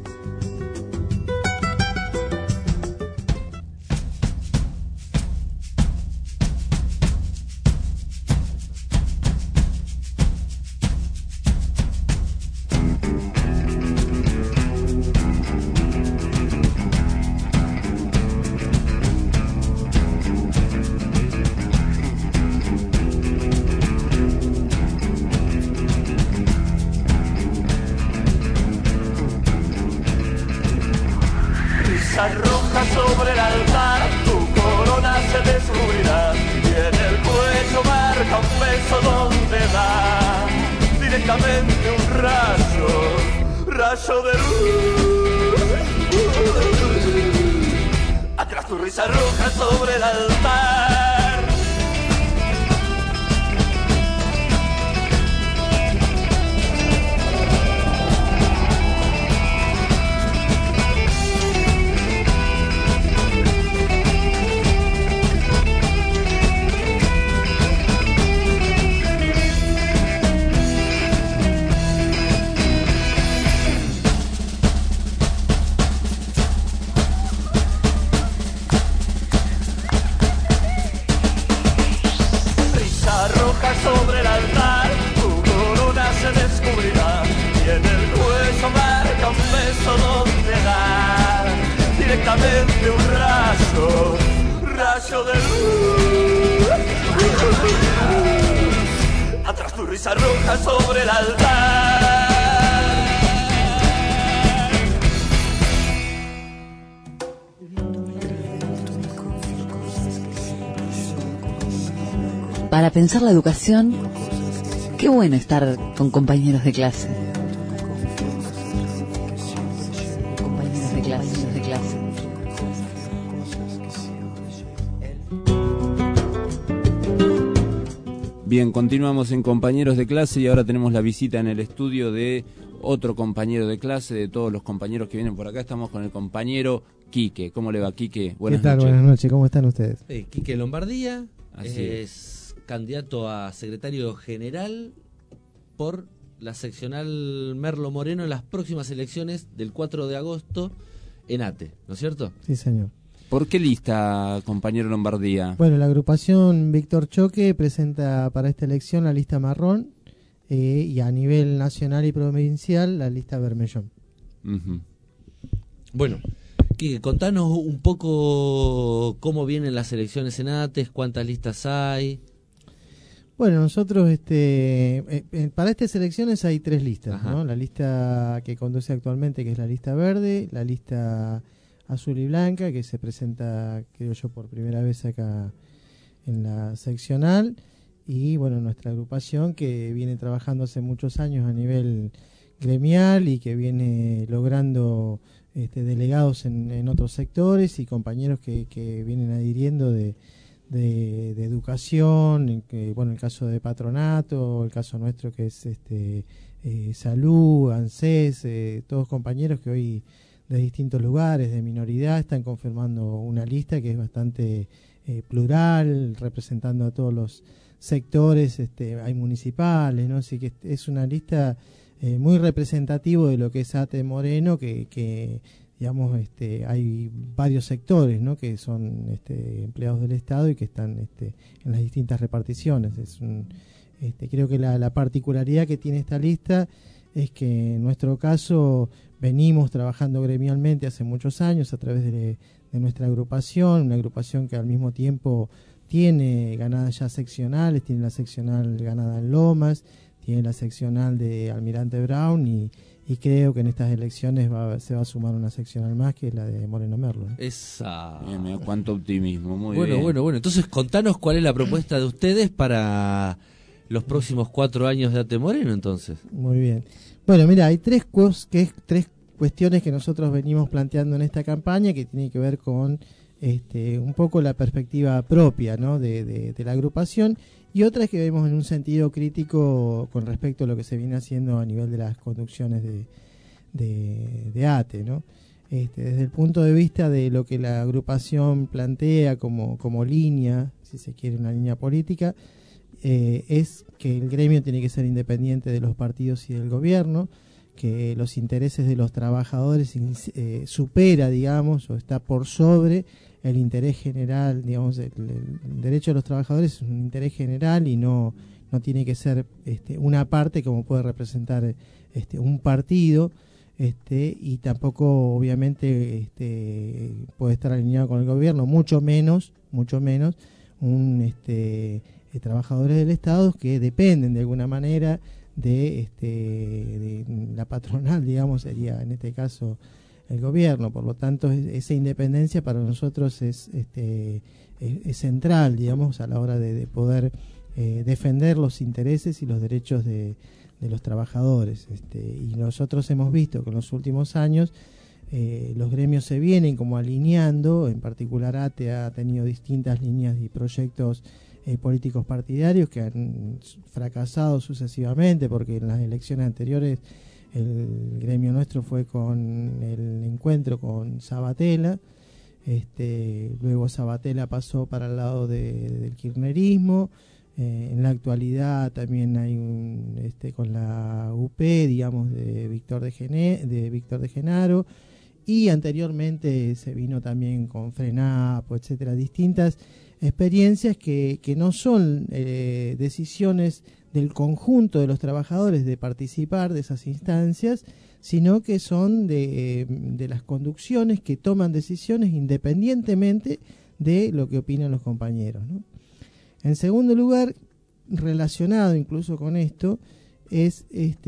Roja sobre el altar, tu corona se descubrirá y en el cuello marca un beso donde da directamente un rayo, rayo de luz. Atrás tu risa roja sobre el altar. Sobre el altar, tu corona se descubrirá y en el cuello marca un beso donde da directamente un rayo, rayo de luz. Atrás tu risa roja sobre el altar. Para pensar la educación, qué bueno estar con compañeros de clase. Compañeros de clase, compañeros de clase. Bien, continuamos en Compañeros de Clase y ahora tenemos la visita en el estudio de otro compañero de clase, de todos los compañeros que vienen por acá. Estamos con el compañero Quique. ¿Cómo le va, Quique? Buenas ¿Qué tal? noches. Buenas noches, ¿cómo están ustedes? Eh, Quique Lombardía Así es candidato a secretario general por la seccional Merlo Moreno en las próximas elecciones del cuatro de agosto en ATE, ¿no es cierto? Sí, señor. ¿Por qué lista, compañero Lombardía? Bueno, la agrupación Víctor Choque presenta para esta elección la lista marrón eh, y a nivel nacional y provincial la lista vermellón. Uh-huh. Bueno, Quique, contanos un poco cómo vienen las elecciones en ATE, cuántas listas hay. Bueno, nosotros este eh, eh, para estas elecciones hay tres listas, ¿no? La lista que conduce actualmente, que es la lista verde, la lista azul y blanca, que se presenta, creo yo, por primera vez acá en la seccional, y bueno, nuestra agrupación que viene trabajando hace muchos años a nivel gremial y que viene logrando este, delegados en, en otros sectores y compañeros que, que vienen adhiriendo de De, de educación, en que, bueno, el caso de patronato, el caso nuestro que es este eh, salud, ANSES, eh, todos compañeros que hoy de distintos lugares, de minoridad, están confirmando una lista que es bastante eh, plural, representando a todos los sectores, este, hay municipales, ¿no? Así que es una lista eh, muy representativa de lo que es ATE Moreno, que, que digamos, este, hay varios sectores, ¿no? Que son este, empleados del Estado y que están este, en las distintas reparticiones. Es un, este, creo que la, la particularidad que tiene esta lista es que en nuestro caso venimos trabajando gremialmente hace muchos años a través de, de nuestra agrupación, una agrupación que al mismo tiempo tiene ganadas ya seccionales, tiene la seccional ganada en Lomas, tiene la seccional de Almirante Brown y Y creo que en estas elecciones va, se va a sumar una seccional más, que es la de Moreno Merlo, ¿no? Esa. Bien, mira, cuánto optimismo, muy bueno, bien. Bueno, bueno, entonces contanos cuál es la propuesta de ustedes para los próximos cuatro años de ATE Moreno, entonces. Muy bien. Bueno, mira, hay tres, que es, tres cuestiones que nosotros venimos planteando en esta campaña que tienen que ver con este, un poco la perspectiva propia, ¿no? de, de, de la agrupación, y otras que vemos en un sentido crítico con respecto a lo que se viene haciendo a nivel de las conducciones de, de, de ATE, ¿no? Este, desde el punto de vista de lo que la agrupación plantea como, como línea, si se quiere una línea política, eh, es que el gremio tiene que ser independiente de los partidos y del gobierno, que los intereses de los trabajadores eh, supera, digamos, o está por sobre el interés general, digamos, el, el derecho de los trabajadores es un interés general y no, no tiene que ser este, una parte como puede representar este, un partido, este, y tampoco obviamente este, puede estar alineado con el gobierno, mucho menos, mucho menos un este, eh, trabajadores del Estado que dependen de alguna manera de, este, de la patronal, digamos, sería en este caso el gobierno. Por lo tanto, es, esa independencia para nosotros es, este, es, es central, digamos, a la hora de, de poder eh, defender los intereses y los derechos de, de los trabajadores. Este, y nosotros hemos visto que en los últimos años eh, los gremios se vienen como alineando, en particular ATE ha tenido distintas líneas y proyectos Eh, políticos partidarios que han fracasado sucesivamente, porque en las elecciones anteriores el gremio nuestro fue con el encuentro con Sabatella, este, luego Sabatella pasó para el lado de, del kirchnerismo, eh, en la actualidad también hay un este, con la U P, digamos, de Víctor de, Gene, de Víctor de Genaro, y anteriormente se vino también con Frenapo, etcétera, distintas experiencias que, que no son eh, decisiones del conjunto de los trabajadores de participar de esas instancias, sino que son de, de las conducciones que toman decisiones independientemente de lo que opinan los compañeros, ¿no? En segundo lugar, relacionado incluso con esto, es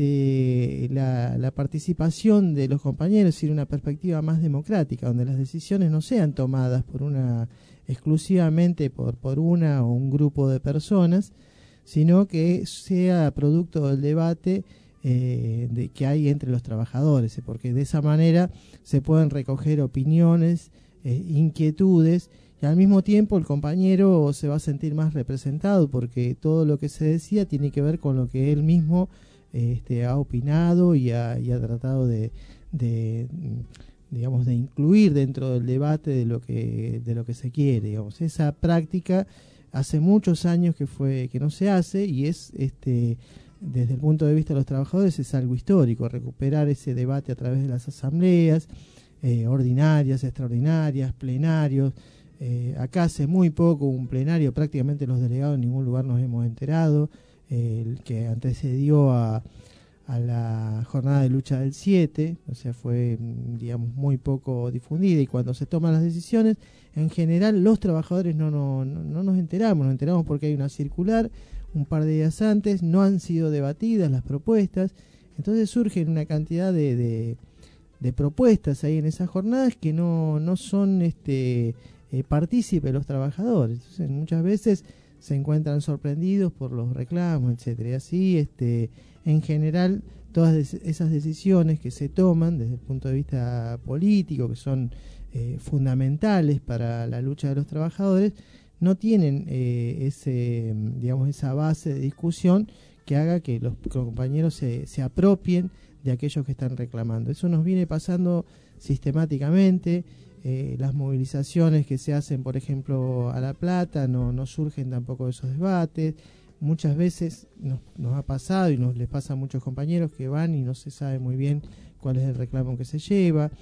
este, la, la participación de los compañeros, es decir, una perspectiva más democrática, donde las decisiones no sean tomadas por una exclusivamente por, por una o un grupo de personas, sino que sea producto del debate eh, de, que hay entre los trabajadores, porque de esa manera se pueden recoger opiniones, eh, inquietudes, y al mismo tiempo el compañero se va a sentir más representado, porque todo lo que se decía tiene que ver con lo que él mismo eh, este, ha opinado y ha, y ha tratado de, de digamos, de incluir dentro del debate de lo que de lo que se quiere, digamos. Esa práctica hace muchos años que fue que no se hace, y es este desde el punto de vista de los trabajadores es algo histórico recuperar ese debate a través de las asambleas eh, ordinarias, extraordinarias, plenarios. Eh, acá hace muy poco un plenario, prácticamente los delegados en ningún lugar nos hemos enterado, eh, el que antecedió a a la jornada de lucha del siete, o sea, fue, digamos, muy poco difundida, y cuando se toman las decisiones, en general los trabajadores no, no, no, no nos enteramos, nos enteramos porque hay una circular un par de días antes, no han sido debatidas las propuestas, entonces surgen una cantidad de, de, de propuestas ahí en esas jornadas que no, no son este, eh, partícipes los trabajadores, entonces muchas veces se encuentran sorprendidos por los reclamos, etcétera, y así este en general todas esas decisiones que se toman desde el punto de vista político, que son eh, fundamentales para la lucha de los trabajadores, no tienen eh, ese, digamos, esa base de discusión que haga que los compañeros se, se apropien de aquellos que están reclamando. Eso nos viene pasando sistemáticamente. Eh, las movilizaciones que se hacen, por ejemplo, a La Plata, no, no surgen tampoco de esos debates. Muchas veces nos, nos ha pasado, y nos les pasa a muchos compañeros que van y no se sabe muy bien cuál es el reclamo que se lleva,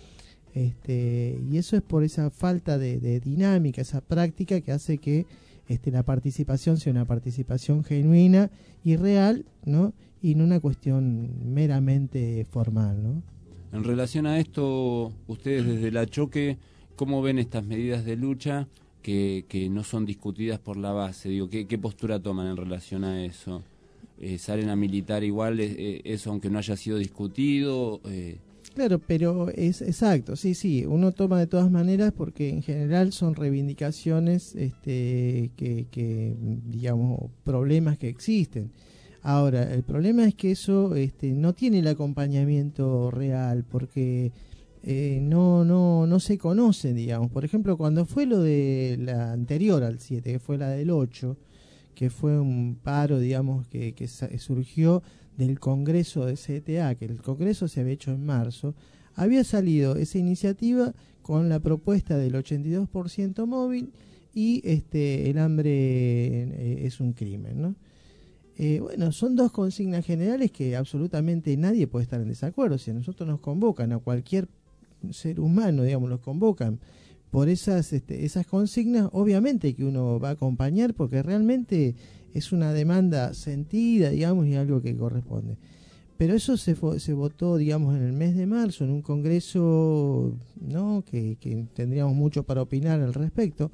este, y eso es por esa falta de, de dinámica, esa práctica que hace que este, la participación sea una participación genuina y real, ¿no? Y no una cuestión meramente formal, ¿no? En relación a esto, ustedes desde la Choque, ¿cómo ven estas medidas de lucha que, que no son discutidas por la base? Digo, ¿qué, qué postura toman en relación a eso? Eh, ¿Salen a militar igual eh, eso aunque no haya sido discutido? Eh... Claro, pero es exacto, sí, sí, uno toma de todas maneras porque en general son reivindicaciones este, que, que, digamos, problemas que existen. Ahora, el problema es que eso este, no tiene el acompañamiento real, porque eh, no, no, no se conoce, digamos. Por ejemplo, cuando fue lo de la anterior al siete, que fue la del ocho, que fue un paro, digamos, que, que surgió del Congreso de C T A, que el Congreso se había hecho en marzo, había salido esa iniciativa con la propuesta del ochenta y dos por ciento móvil y este, el hambre eh, es un crimen, ¿no? Eh, bueno, son dos consignas generales que absolutamente nadie puede estar en desacuerdo. Si a nosotros nos convocan, a cualquier ser humano, digamos, los convocan por esas este, esas consignas, obviamente que uno va a acompañar porque realmente es una demanda sentida, digamos, y algo que corresponde. Pero eso se, se votó, digamos, en el mes de marzo, en un congreso, ¿no?, que, que tendríamos mucho para opinar al respecto,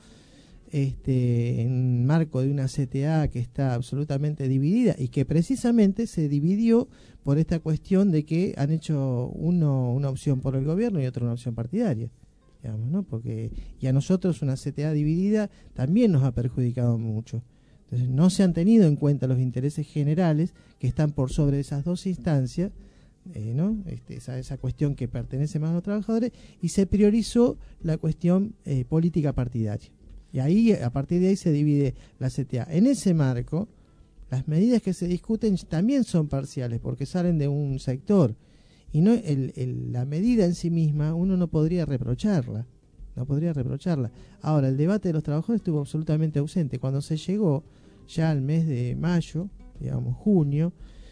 este, en marco de una C T A que está absolutamente dividida y que precisamente se dividió por esta cuestión de que han hecho uno una opción por el gobierno y otra una opción partidaria, digamos, ¿no? Porque y a nosotros una C T A dividida también nos ha perjudicado mucho. Entonces no se han tenido en cuenta los intereses generales que están por sobre esas dos instancias, eh, ¿no? Este, esa, esa cuestión que pertenece más a los trabajadores, y se priorizó la cuestión eh, política partidaria. Y ahí, a partir de ahí se divide la C T A. En ese marco, las medidas que se discuten también son parciales, porque salen de un sector. Y no el, el, la medida en sí misma, uno no podría reprocharla. No podría reprocharla. Ahora, el debate de los trabajadores estuvo absolutamente ausente. Cuando se llegó ya al mes de mayo, digamos junio,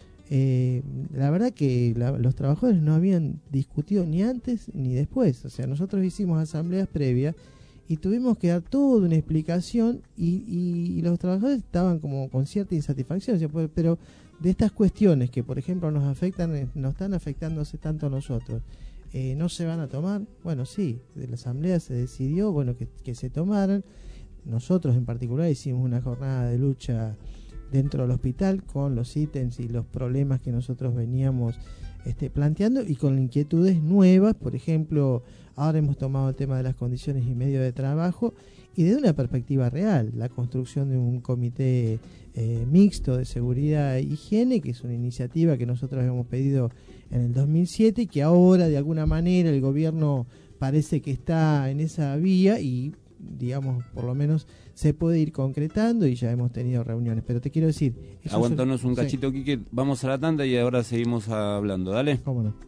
eh, la verdad que la, los trabajadores no habían discutido ni antes ni después. O sea, nosotros hicimos asambleas previas y tuvimos que dar toda una explicación y, y, y los trabajadores estaban como con cierta insatisfacción. O sea, pues, pero de estas cuestiones que, por ejemplo, nos afectan, nos están afectándose tanto a nosotros, eh, ¿no se van a tomar? Bueno, sí, de la asamblea se decidió, bueno, que, que se tomaran. Nosotros en particular hicimos una jornada de lucha dentro del hospital con los ítems y los problemas que nosotros veníamos este, planteando y con inquietudes nuevas. Por ejemplo, ahora hemos tomado el tema de las condiciones y medio de trabajo y desde una perspectiva real, la construcción de un comité eh, mixto de seguridad e higiene, que es una iniciativa que nosotros habíamos pedido en el dos mil siete y que ahora de alguna manera el gobierno parece que está en esa vía y, digamos, por lo menos se puede ir concretando y ya hemos tenido reuniones. Pero te quiero decir... Aguantanos es, un sí. cachito, Quique, vamos a la tanda y ahora seguimos hablando, dale. ¿Cómo no?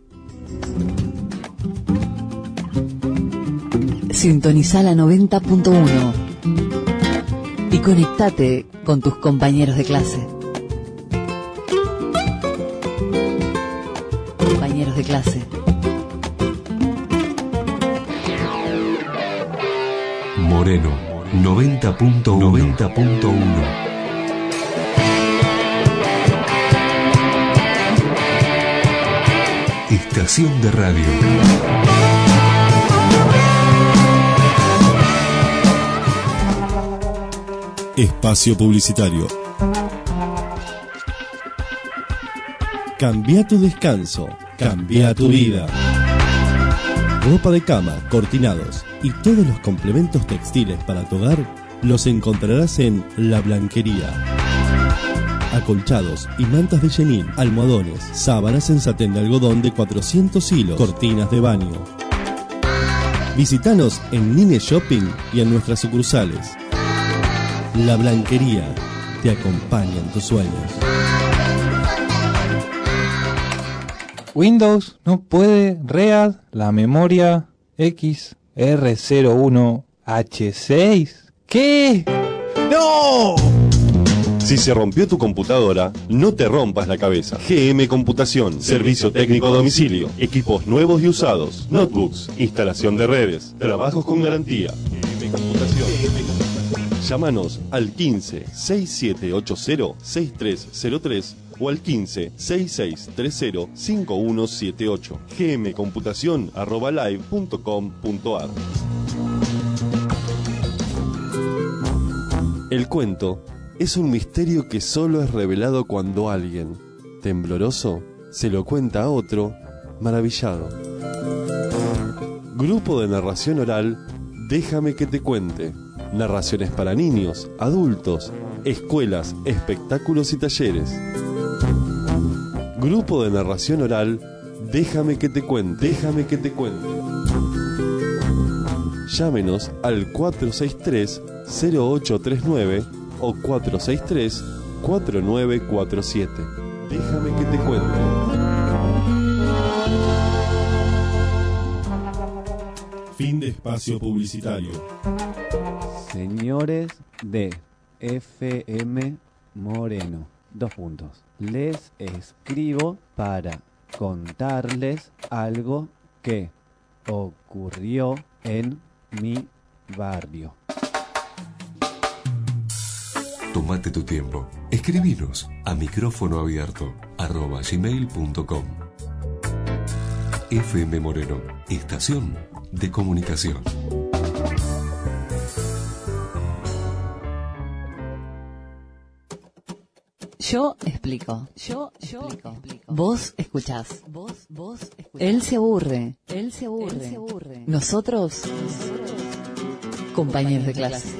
Sintoniza la noventa punto uno y conectate con tus compañeros de clase. Compañeros de clase. Moreno, noventa punto uno. Estación de radio. Espacio publicitario. Cambia tu descanso, cambia tu vida. Ropa de cama, cortinados y todos los complementos textiles para tu hogar los encontrarás en La Blanquería. Acolchados y mantas de chenil, almohadones, sábanas en satén de algodón de cuatrocientos hilos, cortinas de baño. Visítanos en Nine Shopping y en nuestras sucursales. La Blanquería te acompaña en tus sueños. Windows no puede read la memoria X R cero uno H seis. ¿Qué? ¡No! Si se rompió tu computadora, no te rompas la cabeza. G M Computación, servicio técnico a domicilio, equipos nuevos y usados, notebooks, instalación de redes, trabajos con garantía. G M Computación. Llámanos al quince, sesenta y siete ochenta, sesenta y tres cero tres o al quince, sesenta y seis treinta, cincuenta y uno setenta y ocho. gmcomputación arroba live punto com punto ar. El cuento es un misterio que solo es revelado cuando alguien, tembloroso, se lo cuenta a otro, maravillado. Grupo de narración oral, Déjame que te cuente. Narraciones para niños, adultos, escuelas, espectáculos y talleres. Grupo de narración oral, Déjame que te cuente. Déjame que te cuente. Llámenos al cuatro seis tres, cero ocho tres nueve o cuatro seis tres, cuatro nueve cuatro siete. Déjame que te cuente. Fin de espacio publicitario. Señores de F M Moreno, dos puntos. Les escribo para contarles algo que ocurrió en mi barrio. Tómate tu tiempo. Escribinos a micrófono abierto arroba gmail punto com. F M Moreno, estación de comunicación. Yo explico. Yo, yo explico. Vos escuchás. Vos, vos escuchás. Él se aburre. Él se aburre. Él se aburre. Nosotros, Nosotros, compañeros de clase.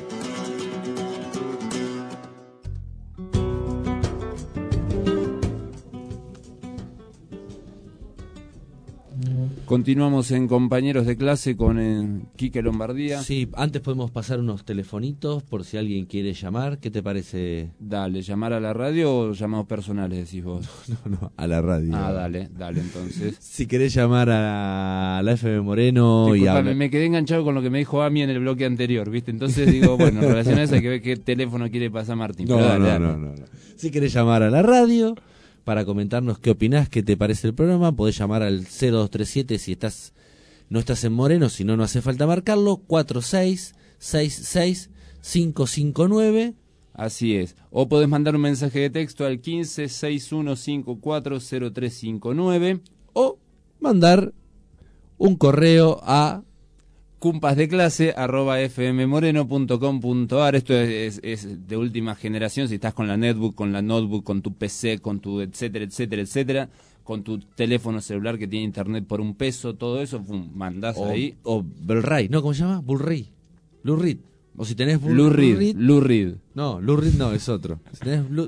Continuamos en Compañeros de Clase con eh, Quique Lombardía. Sí, antes podemos pasar unos telefonitos por si alguien quiere llamar. ¿Qué te parece? Dale, ¿llamar a la radio o llamados personales, decís vos? No, no, a la radio. Ah, dale, dale, entonces. Si querés llamar a la F M Moreno y hablar. Me quedé enganchado con lo que me dijo Ami en el bloque anterior, ¿viste? Entonces digo, bueno, en relación a eso hay que ver qué teléfono quiere pasar Martín. No, Pero dale, no, dale. no, no, no. Si querés llamar a la radio para comentarnos qué opinás, qué te parece el programa, podés llamar al cero dos tres siete si estás no estás en Moreno, si no, no hace falta marcarlo, cuatro seis seis seis cinco cinco nueve. Así es. O podés mandar un mensaje de texto al quince sesenta y uno cincuenta y cuatro cero tres cincuenta y nueve. O mandar un correo a cumpasdeclase arroba fmmoreno punto com punto ar. Esto es, es, es de última generación. Si estás con la netbook, con la notebook, con tu P C, con tu etcétera, etcétera, etcétera, con tu teléfono celular que tiene internet por un peso, todo eso, pum, mandás o, ahí. O Blu-ray, ¿no? ¿Cómo se llama? Blu-ray. Blu-ray. O si tenés Blu Reed. Blu Reed. No, Blu Reed no, es otro. Si tenés Blu...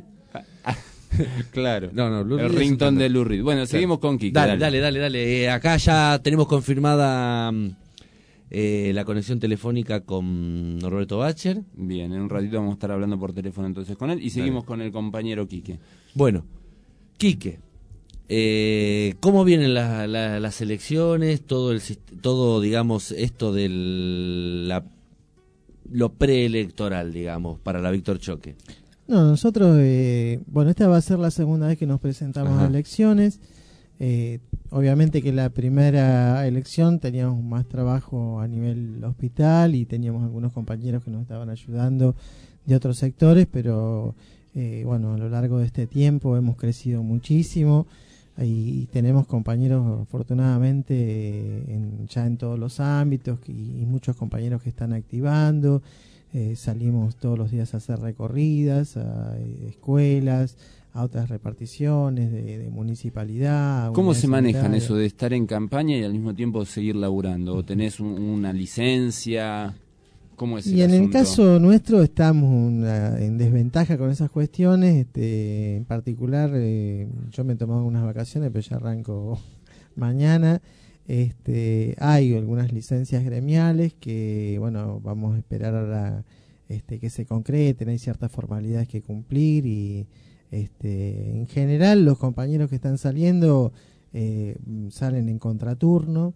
Claro. No, no, Blu el ringtone de Blu Reed. Bueno, claro. Seguimos con Kiki. Dale, dale, dale, dale. Eh, acá ya tenemos confirmada eh, la conexión telefónica con Norberto Bacher. Bien, en un ratito vamos a estar hablando por teléfono entonces con él. Y seguimos dale. con el compañero Quique. Bueno, Quique. Eh, ¿Cómo vienen la, la, las elecciones? Todo, el, todo digamos, esto de la, lo preelectoral, digamos, para la Víctor Choque. No, nosotros, eh, bueno, esta va a ser la segunda vez que nos presentamos Ajá. a elecciones. Eh, obviamente que la primera elección teníamos más trabajo a nivel hospital y teníamos algunos compañeros que nos estaban ayudando de otros sectores, pero eh, bueno, a lo largo de este tiempo hemos crecido muchísimo. Y tenemos compañeros afortunadamente en, ya en todos los ámbitos y, y muchos compañeros que están activando. Eh, salimos todos los días a hacer recorridas a eh, escuelas, a otras reparticiones de, de municipalidad. ¿Cómo se manejan eso de estar en campaña y al mismo tiempo seguir laburando? ¿O tenés un, una licencia? ¿Cómo es el y en asunto? el caso nuestro estamos una, en desventaja con esas cuestiones. Este, en particular, eh, yo me he tomado unas vacaciones, pero ya arranco mañana. Este, hay algunas licencias gremiales que, bueno, vamos a esperar ahora este, que se concreten. Hay ciertas formalidades que cumplir y, este, en general, los compañeros que están saliendo eh, salen en contraturno.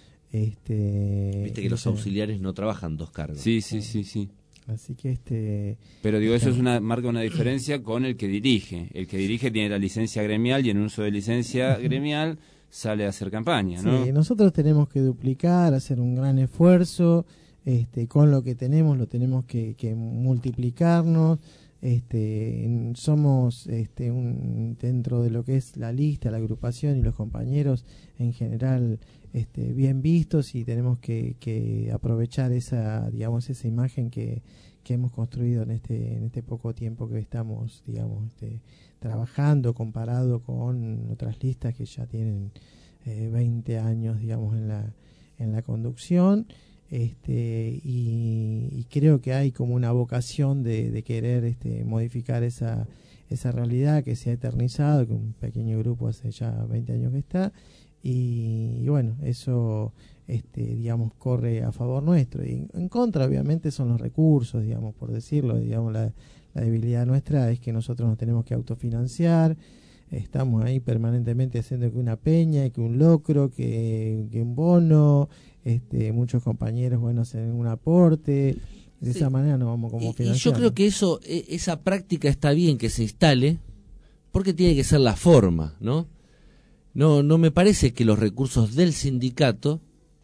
Este, Viste que los auxiliares no trabajan dos cargos. Sí, sí, sí, sí. Así que este. Pero digo, eso es una marca una diferencia con el que dirige. El que dirige tiene la licencia gremial y en uso de licencia gremial sale a hacer campaña, ¿no? Sí, nosotros tenemos que duplicar, hacer un gran esfuerzo, este, con lo que tenemos lo tenemos que, que multiplicarnos. Este, somos este, un, dentro de lo que es la lista, la agrupación y los compañeros en general este, bien vistos y tenemos que, que aprovechar esa, digamos, esa imagen que, que hemos construido en este, en este poco tiempo que estamos, digamos, este, trabajando comparado con otras listas que ya tienen eh, veinte años, digamos, en la, en la conducción. Este, y, y creo que hay como una vocación de, de querer este, modificar esa, esa realidad que se ha eternizado, que un pequeño grupo hace ya veinte años que está, y, y bueno, eso este, digamos corre a favor nuestro, y en contra obviamente son los recursos, digamos, por decirlo, digamos, la, la debilidad nuestra es que nosotros nos tenemos que autofinanciar. Estamos ahí permanentemente haciendo que una peña, que un locro, que, que un bono, este, muchos compañeros, bueno, hacen un aporte, de sí. esa manera nos vamos como y, financiando. Y yo creo que eso, esa práctica está bien que se instale, porque tiene que ser la forma, ¿no? No, no me parece que los recursos del sindicato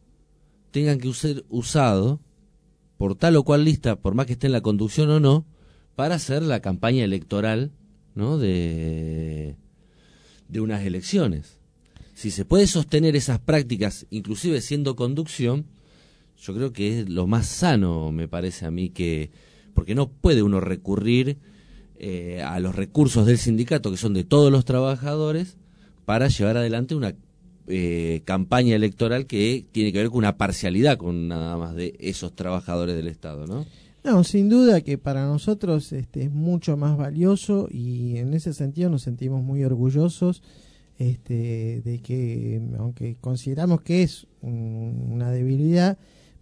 tengan que ser usados por tal o cual lista, por más que esté en la conducción o no, para hacer la campaña electoral, ¿no? de, de unas elecciones. Si se puede sostener esas prácticas, inclusive siendo conducción, yo creo que es lo más sano, me parece a mí, que porque no puede uno recurrir eh, a los recursos del sindicato, que son de todos los trabajadores, para llevar adelante una eh, campaña electoral que tiene que ver con una parcialidad con nada más de esos trabajadores del Estado, ¿no? No, sin duda que para nosotros este, es mucho más valioso, y en ese sentido nos sentimos muy orgullosos este, de que, aunque consideramos que es un, una debilidad,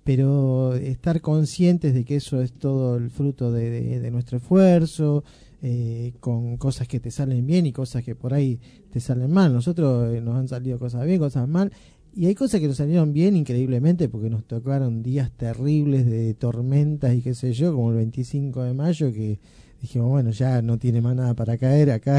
pero estar conscientes de que eso es todo el fruto de, de, de nuestro esfuerzo, eh, con cosas que te salen bien y cosas que por ahí te salen mal. Nosotros eh, nos han salido cosas bien, cosas mal, y hay cosas que nos salieron bien increíblemente porque nos tocaron días terribles de tormentas y qué sé yo, como el veinticinco de mayo, que dijimos, bueno, ya no tiene más nada para caer acá.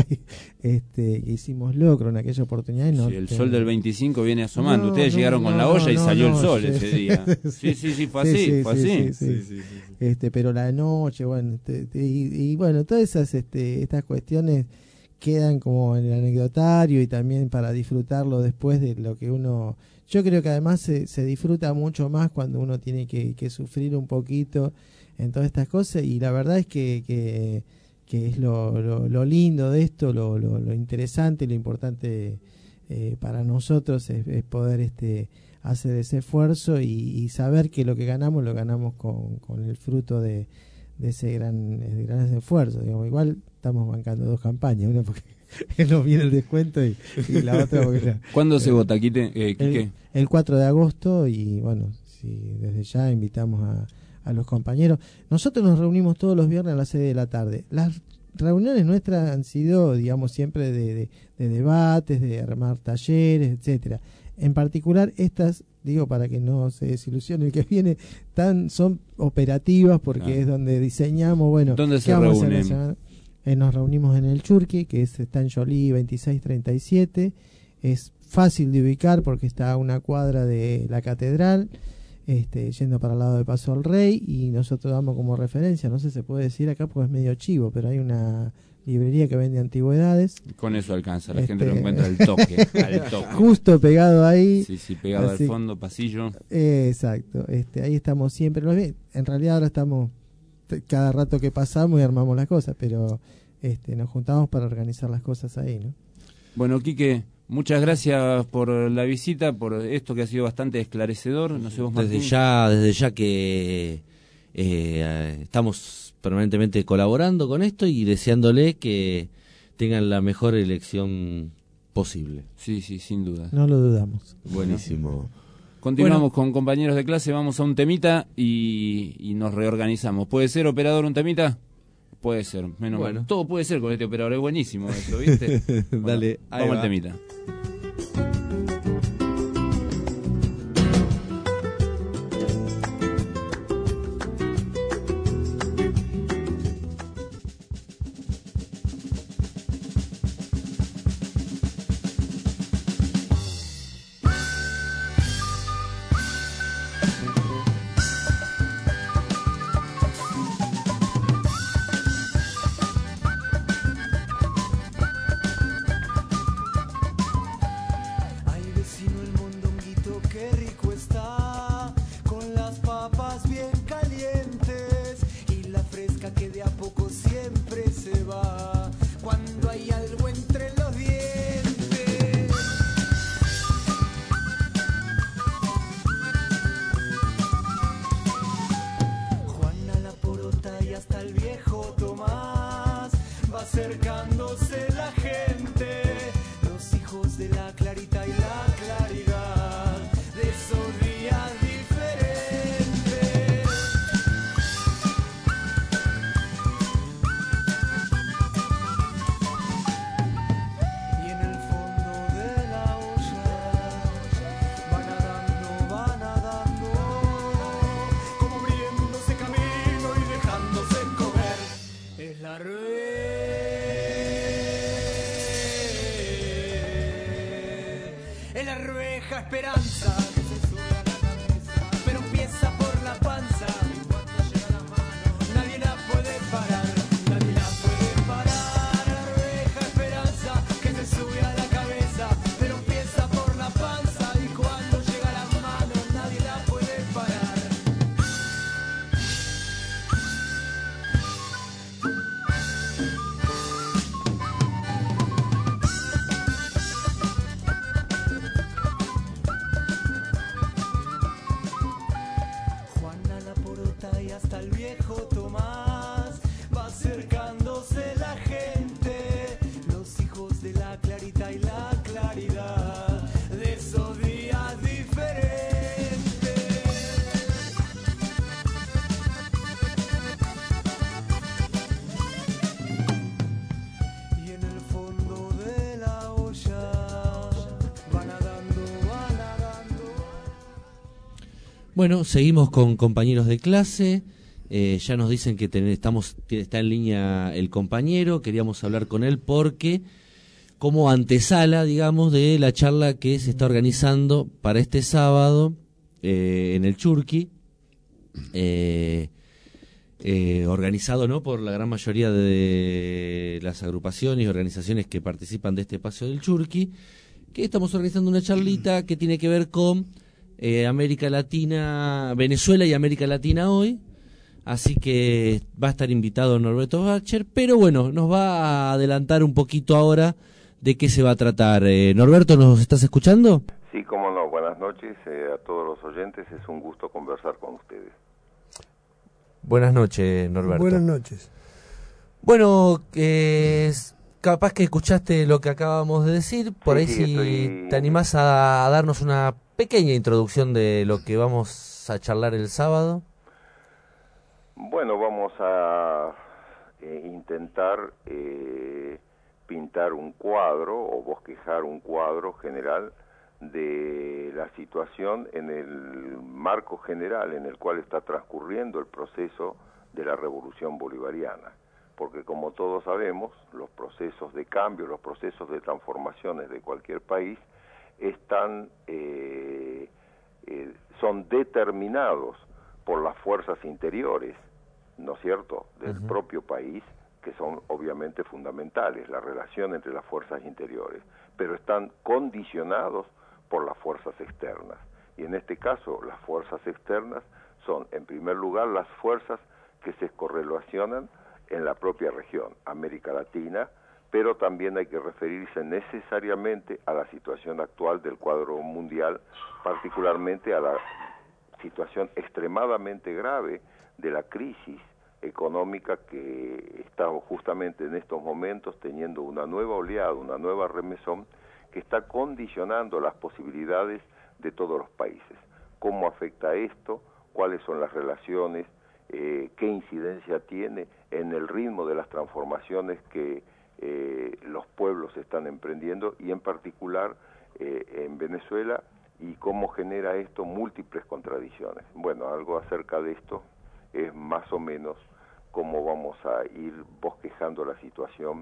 este hicimos locro en aquella oportunidad. Y no sí, el te... sol del veinticinco viene asomando. No, Ustedes no, llegaron no, con la olla no, y salió no, el sol sí. ese día. Sí, sí, sí, fue así, sí, fue sí, así. sí, sí, sí. Este, pero la noche, bueno, este, y, y bueno, todas esas este, estas cuestiones quedan como en el anecdotario y también para disfrutarlo después de lo que uno... Yo creo que además se, se disfruta mucho más cuando uno tiene que, que sufrir un poquito en todas estas cosas, y la verdad es que, que, que es lo, lo, lo lindo de esto, lo, lo, lo interesante y lo importante eh, para nosotros es, es poder este hacer ese esfuerzo y, y saber que lo que ganamos lo ganamos con, con el fruto de, de ese gran, ese gran esfuerzo. Digamos, igual estamos bancando dos campañas, una porque nos viene el descuento y, y la otra porque la, ¿Cuándo se eh, vota, Quite? Eh, Quique? El, el cuatro de agosto, y bueno, si desde ya invitamos a, a los compañeros. Nosotros nos reunimos todos los viernes a las seis de la tarde. Las reuniones nuestras han sido, digamos, siempre de, de, de debates, de armar talleres, etcétera. En particular estas, digo, para que no se desilusione el que viene, tan son operativas porque Ah. es donde diseñamos, bueno, ¿Dónde ¿qué se vamos a hacer reúnen? la semana? Eh, nos reunimos en el Churqui, que es, está en Jolie veintiséis treinta y siete. Es fácil de ubicar porque está a una cuadra de la catedral, este, yendo para el lado de Paso al Rey, y nosotros damos como referencia, no sé, se puede decir acá porque es medio chivo, pero hay una librería que vende antigüedades. Con eso alcanza, la Este, gente lo encuentra al toque, al toque. Justo pegado ahí. Sí, sí, pegado Así- al fondo, pasillo. Eh, exacto, este, ahí estamos siempre. Los vi- En realidad ahora estamos t- cada rato que pasamos y armamos las cosas, pero este, nos juntamos para organizar las cosas ahí, ¿no? Bueno, Quique, muchas gracias por la visita, por esto que ha sido bastante esclarecedor. No sé vos, Desde Martín. ya, desde ya que eh, estamos permanentemente colaborando con esto y deseándole que tengan la mejor elección posible. Sí, sí, sin duda. No lo dudamos. Buenísimo. Continuamos con compañeros de clase, vamos a un temita y, y nos reorganizamos. ¿Puede ser, operador, un temita? Puede ser, menos Bueno. mal. Todo puede ser con este operador, es buenísimo esto, ¿viste? Bueno, Dale, ahí vamos va. al temita. Ay, vecino, el mondonguito, qué rico está, con las papas bien calientes y la fresca que de a poco siempre se va cuando hay algo entre los dientes. Juana la porota y hasta el viejo Tomás va acercándose la gente, los hijos de la clarita y la claridad de esos días diferentes. Y en el fondo de la olla va nadando, va nadando, como abriéndose camino y dejándose comer. Es la rueda la arveja esperanza que se sube a la cabeza, pero empieza por la panza y cuando llega la mano nadie la puede parar, nadie la puede parar. La arveja esperanza que se sube a la cabeza, pero empieza por la panza y cuando llega la mano nadie la puede parar. Juana la porota y hasta el viejo Tomás va acercándose la gente, los hijos de la clarita y la claridad de esos días diferentes. Y en el fondo de la olla va nadando, va nadando. Bueno, seguimos con compañeros de clase. Eh, ya nos dicen que ten- estamos que está en línea el compañero. Queríamos hablar con él porque, como antesala, digamos, de la charla que se está organizando para este sábado eh, en el Churqui, eh, eh, organizado, ¿no?, por la gran mayoría de las agrupaciones y organizaciones que participan de este espacio del Churqui, que estamos organizando una charlita que tiene que ver con eh, América Latina, Venezuela y América Latina hoy. Así que va a estar invitado Norberto Bacher, pero bueno, nos va a adelantar un poquito ahora de qué se va a tratar. Eh, Norberto, ¿nos estás escuchando? Sí, cómo no. Buenas noches eh, a todos los oyentes. Es un gusto conversar con ustedes. Buenas noches, Norberto. Buenas noches. Bueno, eh, es capaz que escuchaste lo que acabamos de decir. Por Sí, ahí sí, si estoy- te animás a, a darnos una pequeña introducción de lo que vamos a charlar el sábado. Bueno, vamos a eh, intentar eh, pintar un cuadro o bosquejar un cuadro general de la situación en el marco general en el cual está transcurriendo el proceso de la revolución bolivariana. Porque como todos sabemos, los procesos de cambio, los procesos de transformaciones de cualquier país están, eh, eh, son determinados por las fuerzas interiores, ¿no es cierto?, del Ujú. propio país, que son obviamente fundamentales, la relación entre las fuerzas interiores, pero están condicionados por las fuerzas externas. Y en este caso, las fuerzas externas son, en primer lugar, las fuerzas que se correlacionan en la propia región, América Latina, pero también hay que referirse necesariamente a la situación actual del cuadro mundial, particularmente a la situación extremadamente grave de la crisis económica que está justamente en estos momentos teniendo una nueva oleada, una nueva remesón que está condicionando las posibilidades de todos los países. ¿Cómo afecta esto? ¿Cuáles son las relaciones? Eh, ¿Qué incidencia tiene en el ritmo de las transformaciones que eh, los pueblos están emprendiendo y en particular eh, en Venezuela? ¿Y cómo genera esto múltiples contradicciones? Bueno, algo acerca de esto es más o menos cómo vamos a ir bosquejando la situación,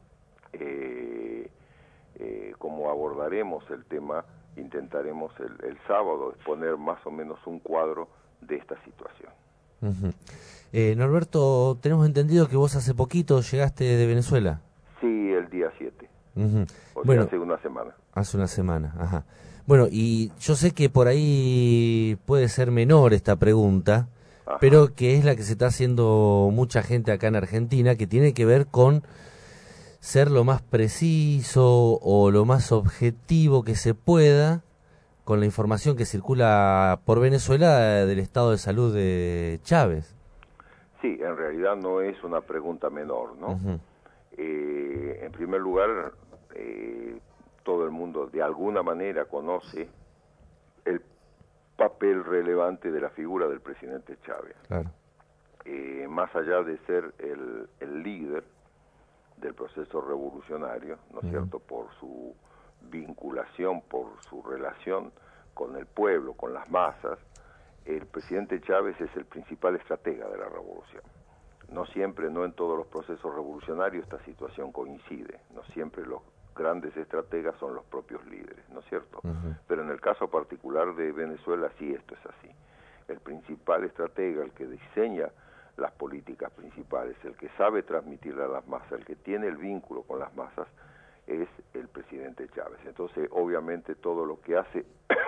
eh, eh, cómo abordaremos el tema, intentaremos el, el sábado exponer más o menos un cuadro de esta situación. Ujú. eh, Norberto, tenemos entendido que vos hace poquito llegaste de Venezuela. Sí, el día siete, Ujú. o sea, Bueno, hace una semana. hace una semana, ajá. Bueno, y yo sé que por ahí puede ser menor esta pregunta, Ajá. pero que es la que se está haciendo mucha gente acá en Argentina, que tiene que ver con ser lo más preciso o lo más objetivo que se pueda con la información que circula por Venezuela eh, del estado de salud de Chávez. Sí, en realidad no es una pregunta menor, ¿no? Ujú. Eh, en primer lugar, eh, todo el mundo de alguna manera conoce el papel relevante de la figura del presidente Chávez. Claro. Eh, más allá de ser el, el líder del proceso revolucionario, ¿no es Ujú. cierto?, por su vinculación, por su relación con el pueblo, con las masas, el presidente Chávez es el principal estratega de la revolución. No siempre, no en todos los procesos revolucionarios esta situación coincide, no siempre los grandes estrategas son los propios líderes, ¿no es cierto? Ujú. Pero en el caso particular de Venezuela sí esto es así. El principal estratega, el que diseña las políticas principales, el que sabe transmitirle a las masas, el que tiene el vínculo con las masas, es el presidente Chávez. Entonces, obviamente, todo lo que hace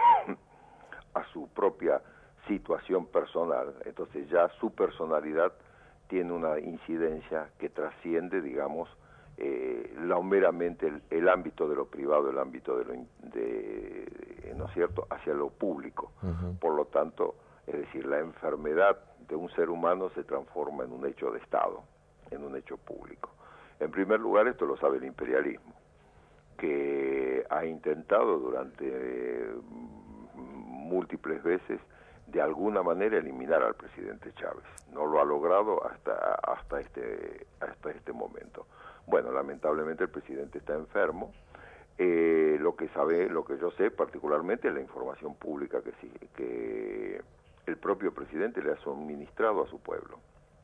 a su propia situación personal, entonces ya su personalidad tiene una incidencia que trasciende, digamos, eh, la meramente el, el ámbito de lo privado, el ámbito de lo, in- de, ¿no es cierto?, hacia lo público. Ujú. Por lo tanto, es decir, la enfermedad de un ser humano se transforma en un hecho de Estado, en un hecho público. En primer lugar, esto lo sabe el imperialismo, que ha intentado durante eh, múltiples veces de alguna manera eliminar al presidente Chávez. No lo ha logrado hasta hasta este hasta este momento. Bueno, lamentablemente el presidente está enfermo. Eh, lo que sabe, lo que yo sé particularmente es la información pública que sí, que el propio presidente le ha suministrado a su pueblo.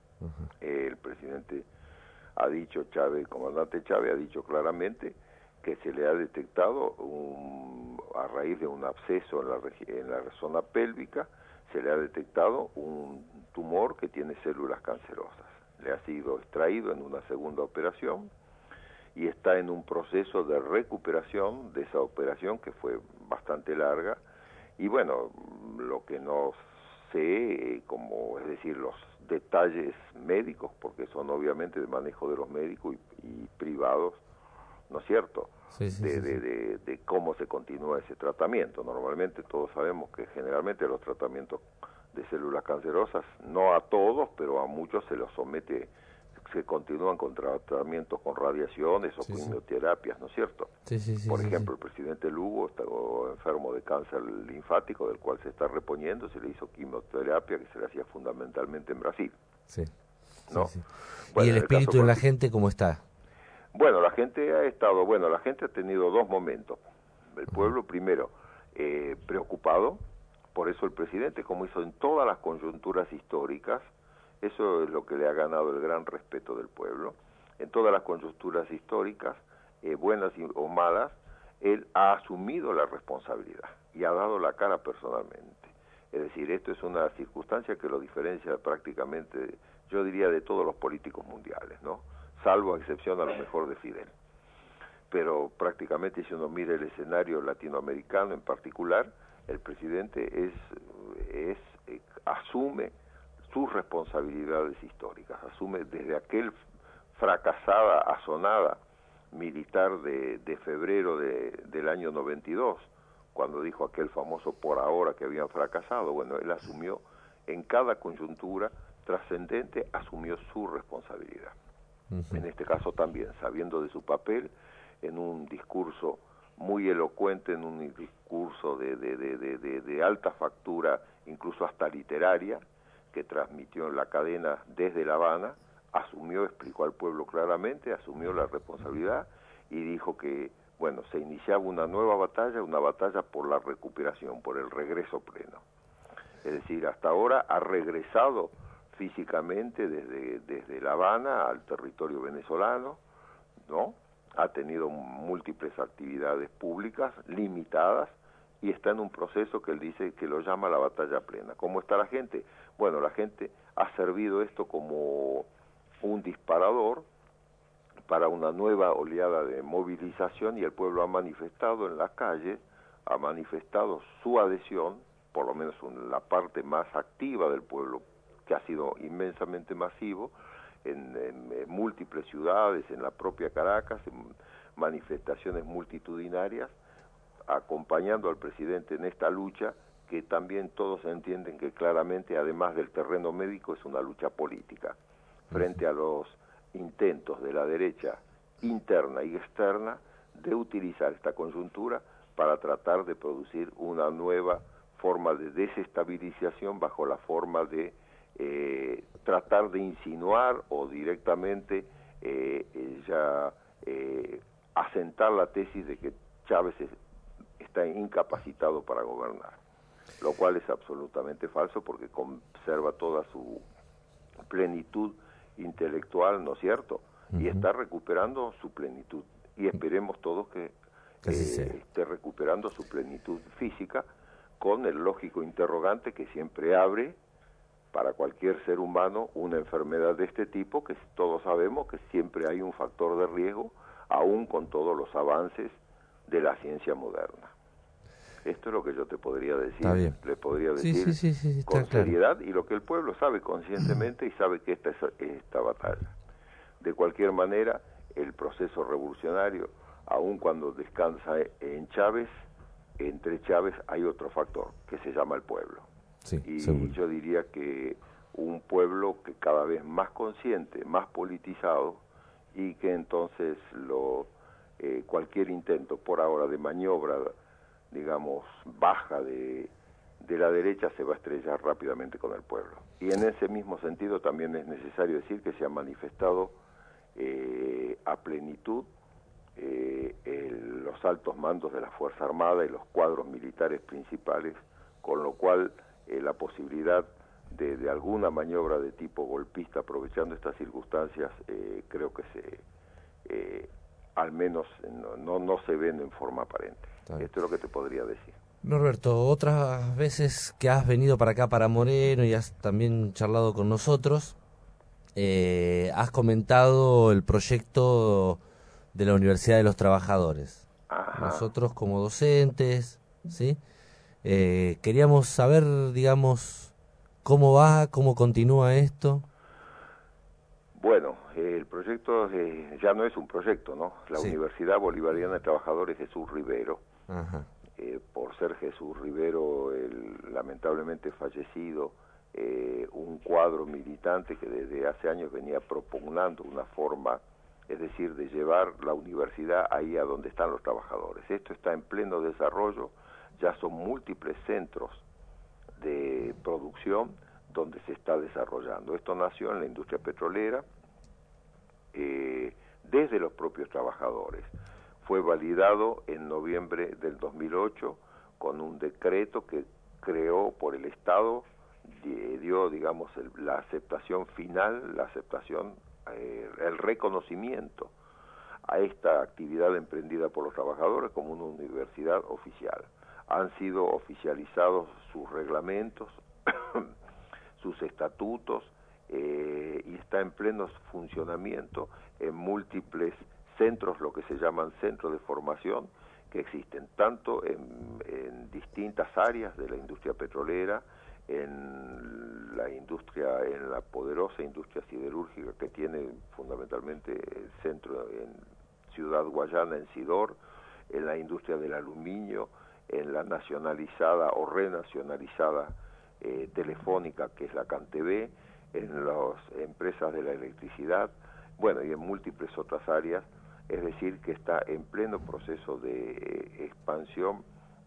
Eh, el presidente ha dicho, Chávez, el comandante Chávez ha dicho claramente que se le ha detectado un, a raíz de un absceso en la, regi- en la zona pélvica, se le ha detectado un tumor que tiene células cancerosas. Le ha sido extraído en una segunda operación y está en un proceso de recuperación de esa operación que fue bastante larga. Y bueno, lo que no sé, eh, como es decir, los detalles médicos, porque son obviamente de manejo de los médicos y, y privados, ¿no es cierto?, Sí, sí, de, sí, de, sí. de, de cómo se continúa ese tratamiento. Normalmente todos sabemos que generalmente los tratamientos de células cancerosas, no a todos, pero a muchos se los somete, se continúan con tratamientos con radiaciones o Sí, sí. quimioterapias, ¿no es cierto? Sí, sí, sí, Por sí, ejemplo, el presidente Lugo está enfermo de cáncer linfático, del cual se está reponiendo, se le hizo quimioterapia que se le hacía fundamentalmente en Brasil. Sí. ¿No? Sí, sí. Bueno, ¿Y el en caso espíritu de la partic- gente cómo está? Bueno, la gente ha estado, bueno, la gente ha tenido dos momentos. El pueblo, primero, eh, preocupado, por eso el presidente, como hizo en todas las coyunturas históricas, eso es lo que le ha ganado el gran respeto del pueblo, en todas las coyunturas históricas, eh, buenas y- o malas, él ha asumido la responsabilidad y ha dado la cara personalmente. Es decir, esto es una circunstancia que lo diferencia prácticamente, yo diría, de todos los políticos mundiales, ¿no? Salvo a excepción a lo mejor de Fidel. Pero prácticamente si uno mira el escenario latinoamericano en particular, el presidente es, es eh, asume sus responsabilidades históricas, asume desde aquel fracasada asonada militar de, de febrero de, del año noventa y dos, cuando dijo aquel famoso por ahora que habían fracasado. Bueno, él asumió en cada coyuntura trascendente, asumió su responsabilidad. Ujú. En este caso también, sabiendo de su papel, en un discurso muy elocuente, en un discurso de, de, de, de, de, de alta factura, incluso hasta literaria, que transmitió en la cadena desde La Habana, asumió, explicó al pueblo claramente, asumió la responsabilidad y dijo que, bueno, se iniciaba una nueva batalla, una batalla por la recuperación, por el regreso pleno. Es decir, hasta ahora ha regresado físicamente desde, desde La Habana al territorio venezolano, ¿no? Ha tenido múltiples actividades públicas limitadas y está en un proceso que él dice que lo llama la batalla plena. ¿Cómo está la gente? Bueno, la gente ha servido esto como un disparador para una nueva oleada de movilización y el pueblo ha manifestado en las calles, ha manifestado su adhesión, por lo menos en la parte más activa del pueblo, que ha sido inmensamente masivo, en, en, en múltiples ciudades, en la propia Caracas, en manifestaciones multitudinarias, acompañando al presidente en esta lucha, que también todos entienden que claramente, además del terreno médico, es una lucha política, frente a los intentos de la derecha interna y externa de utilizar esta coyuntura para tratar de producir una nueva forma de desestabilización bajo la forma de eh, tratar de insinuar o directamente eh, eh, ya eh, asentar la tesis de que Chávez es, está incapacitado para gobernar, lo cual es absolutamente falso porque conserva toda su plenitud intelectual, ¿no es cierto? Uh-huh. Y está recuperando su plenitud y esperemos todos que Que así eh, sea. esté recuperando su plenitud física, con el lógico interrogante que siempre abre para cualquier ser humano una enfermedad de este tipo, que todos sabemos que siempre hay un factor de riesgo, aún con todos los avances de la ciencia moderna. Esto es lo que yo te podría decir, Está bien. le podría Sí, decir sí, sí, sí, está con claro. seriedad, y lo que el pueblo sabe conscientemente y sabe que esta es esta batalla. De cualquier manera, el proceso revolucionario, aun cuando descansa en Chávez, entre Chávez hay otro factor que se llama el pueblo. Sí, y seguro. yo diría que un pueblo que cada vez más consciente, más politizado, y que entonces lo eh, cualquier intento por ahora de maniobra, digamos, baja de, de la derecha se va a estrellar rápidamente con el pueblo. Y en ese mismo sentido también es necesario decir que se ha manifestado eh, a plenitud eh, el, los altos mandos de la Fuerza Armada y los cuadros militares principales, con lo cual eh, la posibilidad de, de alguna maniobra de tipo golpista aprovechando estas circunstancias eh, creo que se eh, al menos no, no, no se ven en forma aparente. Esto es lo que te podría decir. Norberto, otras veces que has venido para acá, para Moreno, y has también charlado con nosotros, eh, has comentado el proyecto de la Universidad de los Trabajadores. Ajá. Nosotros como docentes, ¿sí? Eh, queríamos saber, digamos, cómo va, cómo continúa esto. Bueno, eh, el proyecto eh, ya no es un proyecto, ¿no? La Sí. Universidad Bolivariana de Trabajadores Jesús Rivero, Ajá. eh, por ser Jesús Rivero el lamentablemente fallecido, eh, un cuadro militante que desde hace años venía propugnando una forma, es decir, de llevar la universidad ahí a donde están los trabajadores. Esto está en pleno desarrollo, ya son múltiples centros de producción donde se está desarrollando. Esto nació en la industria petrolera, eh, desde los propios trabajadores. Fue validado en noviembre del dos mil ocho con un decreto que creó por el Estado, dio, digamos, el, la aceptación final, la aceptación, eh, el reconocimiento a esta actividad emprendida por los trabajadores como una universidad oficial. Han sido oficializados sus reglamentos, sus estatutos, eh, y está en pleno funcionamiento en múltiples centros, lo que se llaman centros de formación, que existen tanto en, en distintas áreas de la industria petrolera, en la industria, en la poderosa industria siderúrgica que tiene fundamentalmente el centro en Ciudad Guayana, en Sidor, en la industria del aluminio, en la nacionalizada o renacionalizada eh, telefónica, que es la CanTV, en las empresas de la electricidad, bueno, y en múltiples otras áreas, es decir, que está en pleno proceso de eh, expansión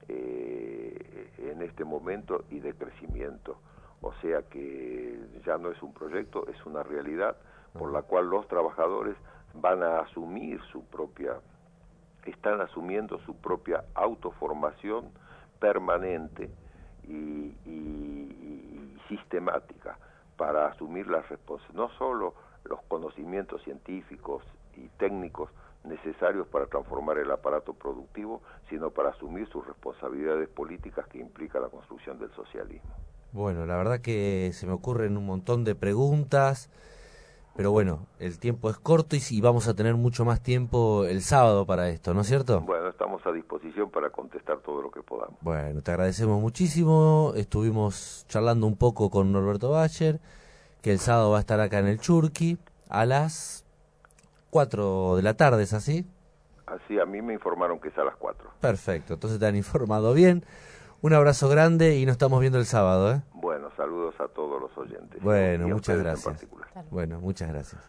eh, en este momento y de crecimiento. O sea que ya no es un proyecto, es una realidad por la cual los trabajadores van a asumir su propia, están asumiendo su propia autoformación permanente y, y, y sistemática para asumir las responsabilidades, no solo los conocimientos científicos y técnicos necesarios para transformar el aparato productivo, sino para asumir sus responsabilidades políticas que implica la construcción del socialismo. Bueno, la verdad que se me ocurren un montón de preguntas, pero bueno, el tiempo es corto y sí, vamos a tener mucho más tiempo el sábado para esto, ¿no es cierto? Bueno, estamos a disposición para contestar todo lo que podamos. Bueno, te agradecemos muchísimo. Estuvimos charlando un poco con Norberto Bacher, que el sábado va a estar acá en el Churqui a las cuatro de la tarde, ¿es así? Así, a mí me informaron que es a las cuatro. Perfecto, entonces te han informado bien. Un abrazo grande y nos estamos viendo el sábado, ¿eh? Bueno, saludos a todos los oyentes. Bueno, y a muchas ustedes en gracias. particular. Bueno, muchas gracias.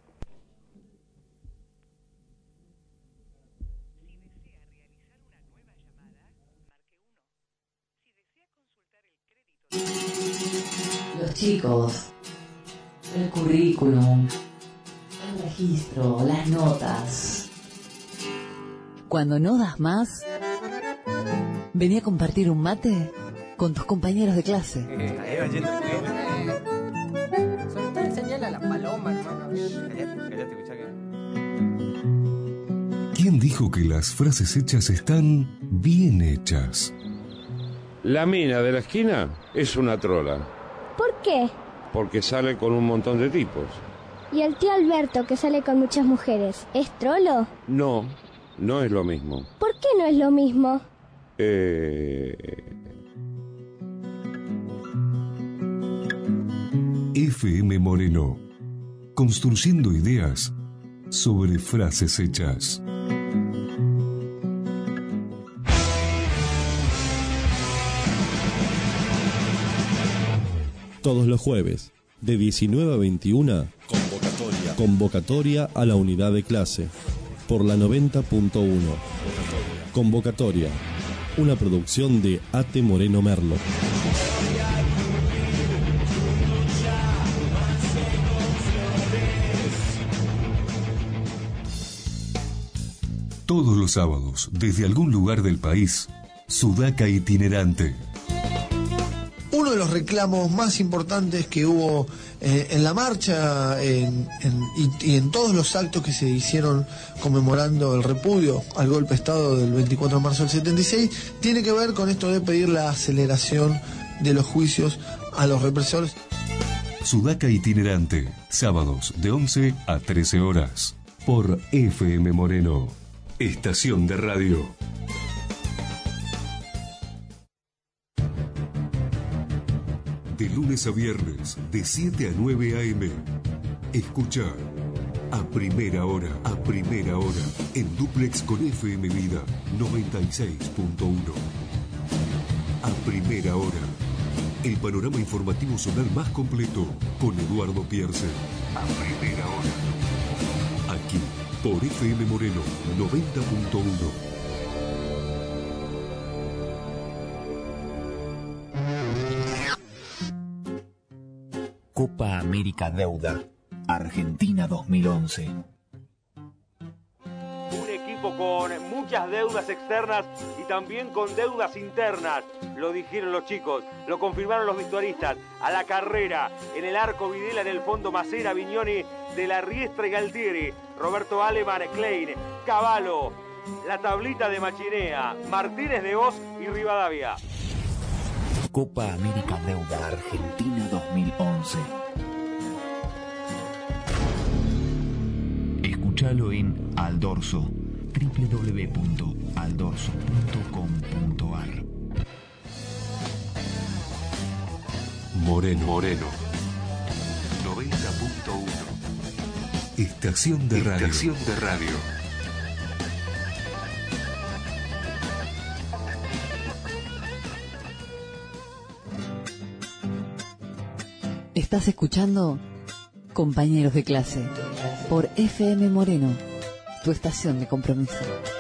Los chicos, el currículum, el registro, las notas. Cuando no das más, vení a compartir un mate con tus compañeros de clase. Soltá, señala a la paloma, hermano. Callate, callate, escuchá que... ¿Quién dijo que las frases hechas están bien hechas? La mina de la esquina es una trola, ¿Por qué? porque sale con un montón de tipos. ¿Y el tío Alberto, que sale con muchas mujeres, es trolo? No, no es lo mismo. ¿Por qué no es lo mismo? Eh... F M Moreno, construyendo ideas sobre frases hechas. Todos los jueves, de diecinueve a veintiuna, convocatoria. Convocatoria a la unidad de clase, por la noventa punto uno. Convocatoria, una producción de A T Moreno Merlo. Todos los sábados, desde algún lugar del país, Sudaca Itinerante. Uno de los reclamos más importantes que hubo eh, en la marcha en, en, y, y en todos los actos que se hicieron conmemorando el repudio al golpe de Estado del veinticuatro de marzo del setenta y seis tiene que ver con esto de pedir la aceleración de los juicios a los represores. Sudaca Itinerante, sábados de once a trece horas, por F M Moreno, estación de radio. De lunes a viernes, de siete a nueve a eme. Escucha a primera hora, a primera hora, en dúplex con F M Vida noventa y seis punto uno. A primera hora, el panorama informativo zonal más completo con Eduardo Pierce. A primera hora, aquí por F M Moreno noventa punto uno. Copa América Deuda, Argentina dos mil once. Un equipo con muchas deudas externas y también con deudas internas. Lo dijeron los chicos, lo confirmaron los vestuaristas. A la carrera, en el arco Videla, en el fondo Macera, Vignoni, De la Riestra y Galtieri, Roberto Aleman, Klein, Cavallo, la tablita de Machinea, Martínez de Oz y Rivadavia. Copa América Deuda Argentina dos mil once. Escúchalo en Aldorso, doble u doble u doble u punto aldorso punto com punto a r. Moreno, Moreno, noventa punto uno. Estación de radio. Estación de radio. Estás escuchando Compañeros de Clase por F M Moreno, tu estación de compromiso.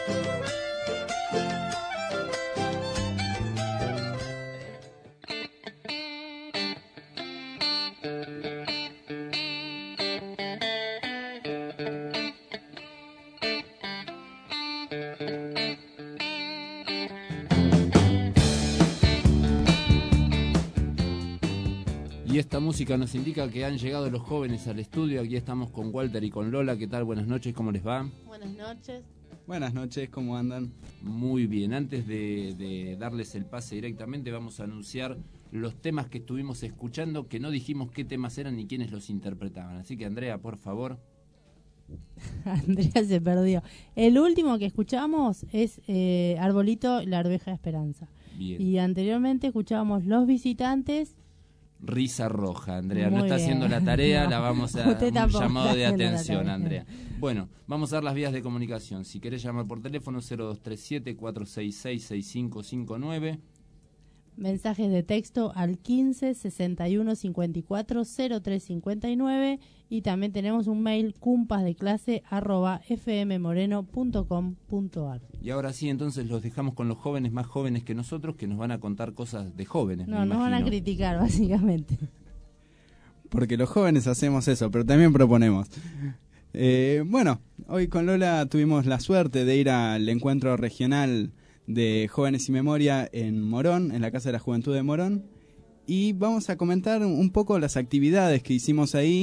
Y esta música nos indica que han llegado los jóvenes al estudio. Aquí estamos con Walter y con Lola. ¿Qué tal? Buenas noches, ¿cómo les va? Buenas noches. Buenas noches, ¿cómo andan? Muy bien, antes de, de darles el pase directamente, vamos a anunciar los temas que estuvimos escuchando, que no dijimos qué temas eran ni quiénes los interpretaban. Así que, Andrea, por favor. Andrea se perdió. El último que escuchamos es eh, Arbolito, la Arveja de Esperanza. Bien. Y anteriormente escuchábamos Los Visitantes. Risa Roja, Andrea. Muy no está bien. haciendo la tarea, No, la vamos a usted un tampoco llamado está de haciendo la atención, tarea. Andrea. Bueno, vamos a dar las vías de comunicación. Si querés llamar por teléfono cero dos tres siete, cuatro seis seis, seis cinco cinco nueve. Mensajes de texto al quince, sesenta y uno, cincuenta y cuatro, cero tres cincuenta y nueve. Y también tenemos un mail, cumpasdeclase arroba fmmoreno punto com punto a r. Y ahora sí, entonces los dejamos con los jóvenes más jóvenes que nosotros, que nos van a contar cosas de jóvenes. No, me nos van a imagino. criticar, básicamente. Porque los jóvenes hacemos eso, pero también proponemos. Eh, bueno, hoy con Lola tuvimos la suerte de ir al encuentro regional de Jóvenes y Memoria en Morón, en la Casa de la Juventud de Morón, y vamos a comentar un poco las actividades que hicimos ahí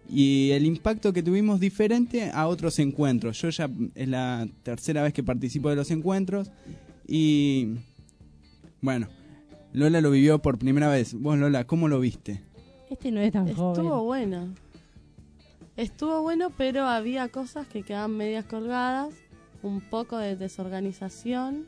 y el impacto que tuvimos diferente a otros encuentros. Yo ya es la tercera vez que participo de los encuentros y bueno, Lola lo vivió por primera vez. Vos, Lola, ¿cómo lo viste? Este no es tan Estuvo joven. bueno. Estuvo bueno, pero había cosas que quedaban medias colgadas, un poco de desorganización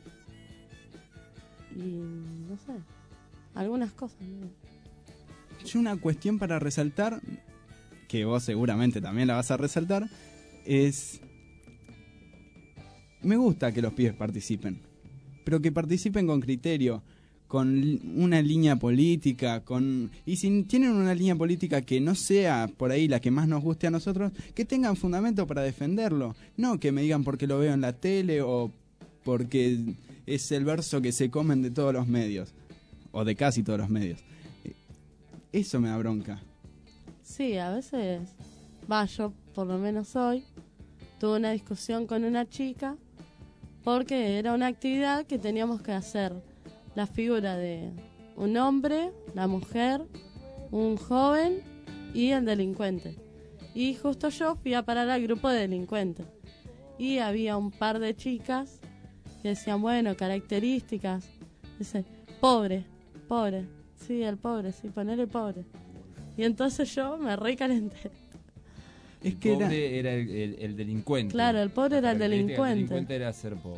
y no sé, algunas cosas. ¿no? Yo una cuestión para resaltar, que vos seguramente también la vas a resaltar, es... Me gusta que los pibes participen, pero que participen con criterio, con una línea política, con y si tienen una línea política que no sea por ahí la que más nos guste a nosotros, que tengan fundamento para defenderlo, no que me digan porque lo veo en la tele o porque es el verso que se comen de todos los medios, o de casi todos los medios. Eso me da bronca. Sí, a veces, va, yo por lo menos hoy, tuve una discusión con una chica porque era una actividad que teníamos que hacer la figura de un hombre, la mujer, un joven y el delincuente. Y justo yo fui a parar al grupo de delincuentes. Y había un par de chicas que decían, bueno, características. Dice, pobre, pobre. Sí, el pobre, sí, ponele pobre. Y entonces yo me recalenté. Es que el pobre era, era el, el, el delincuente. Claro, el pobre era el delincuente. El delincuente era ser pobre.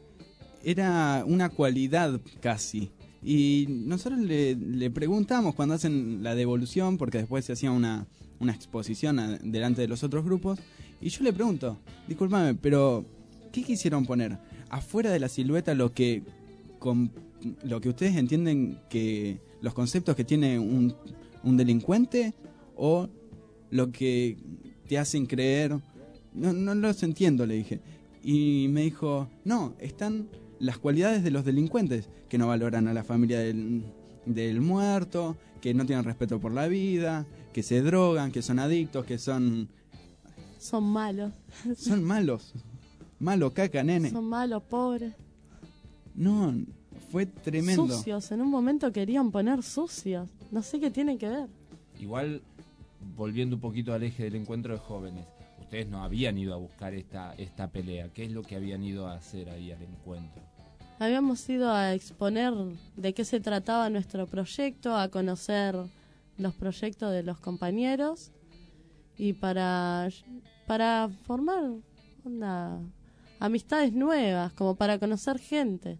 Era una cualidad casi. Y nosotros le, le preguntamos cuando hacen la devolución, porque después se hacía una, una exposición a, delante de los otros grupos, y yo le pregunto, discúlpame, pero ¿qué quisieron poner? Afuera de la silueta lo que, con, lo que ustedes entienden que los conceptos que tiene un, un delincuente, o lo que te hacen creer. No, no los entiendo, le dije. Y me dijo, no, están las cualidades de los delincuentes, que no valoran a la familia del, del muerto, que no tienen respeto por la vida, que se drogan, que son adictos, que son... Son malos. Son malos. Malo, caca, nene. Son malos, pobres. No, fue tremendo. Sucios, en un momento querían poner sucios. No sé qué tiene que ver. Igual, volviendo un poquito al eje del encuentro de jóvenes, ustedes no habían ido a buscar esta, esta pelea. ¿Qué es lo que habían ido a hacer ahí al encuentro? Habíamos ido a exponer de qué se trataba nuestro proyecto, a conocer los proyectos de los compañeros y para, para formar una, amistades nuevas, como para conocer gente.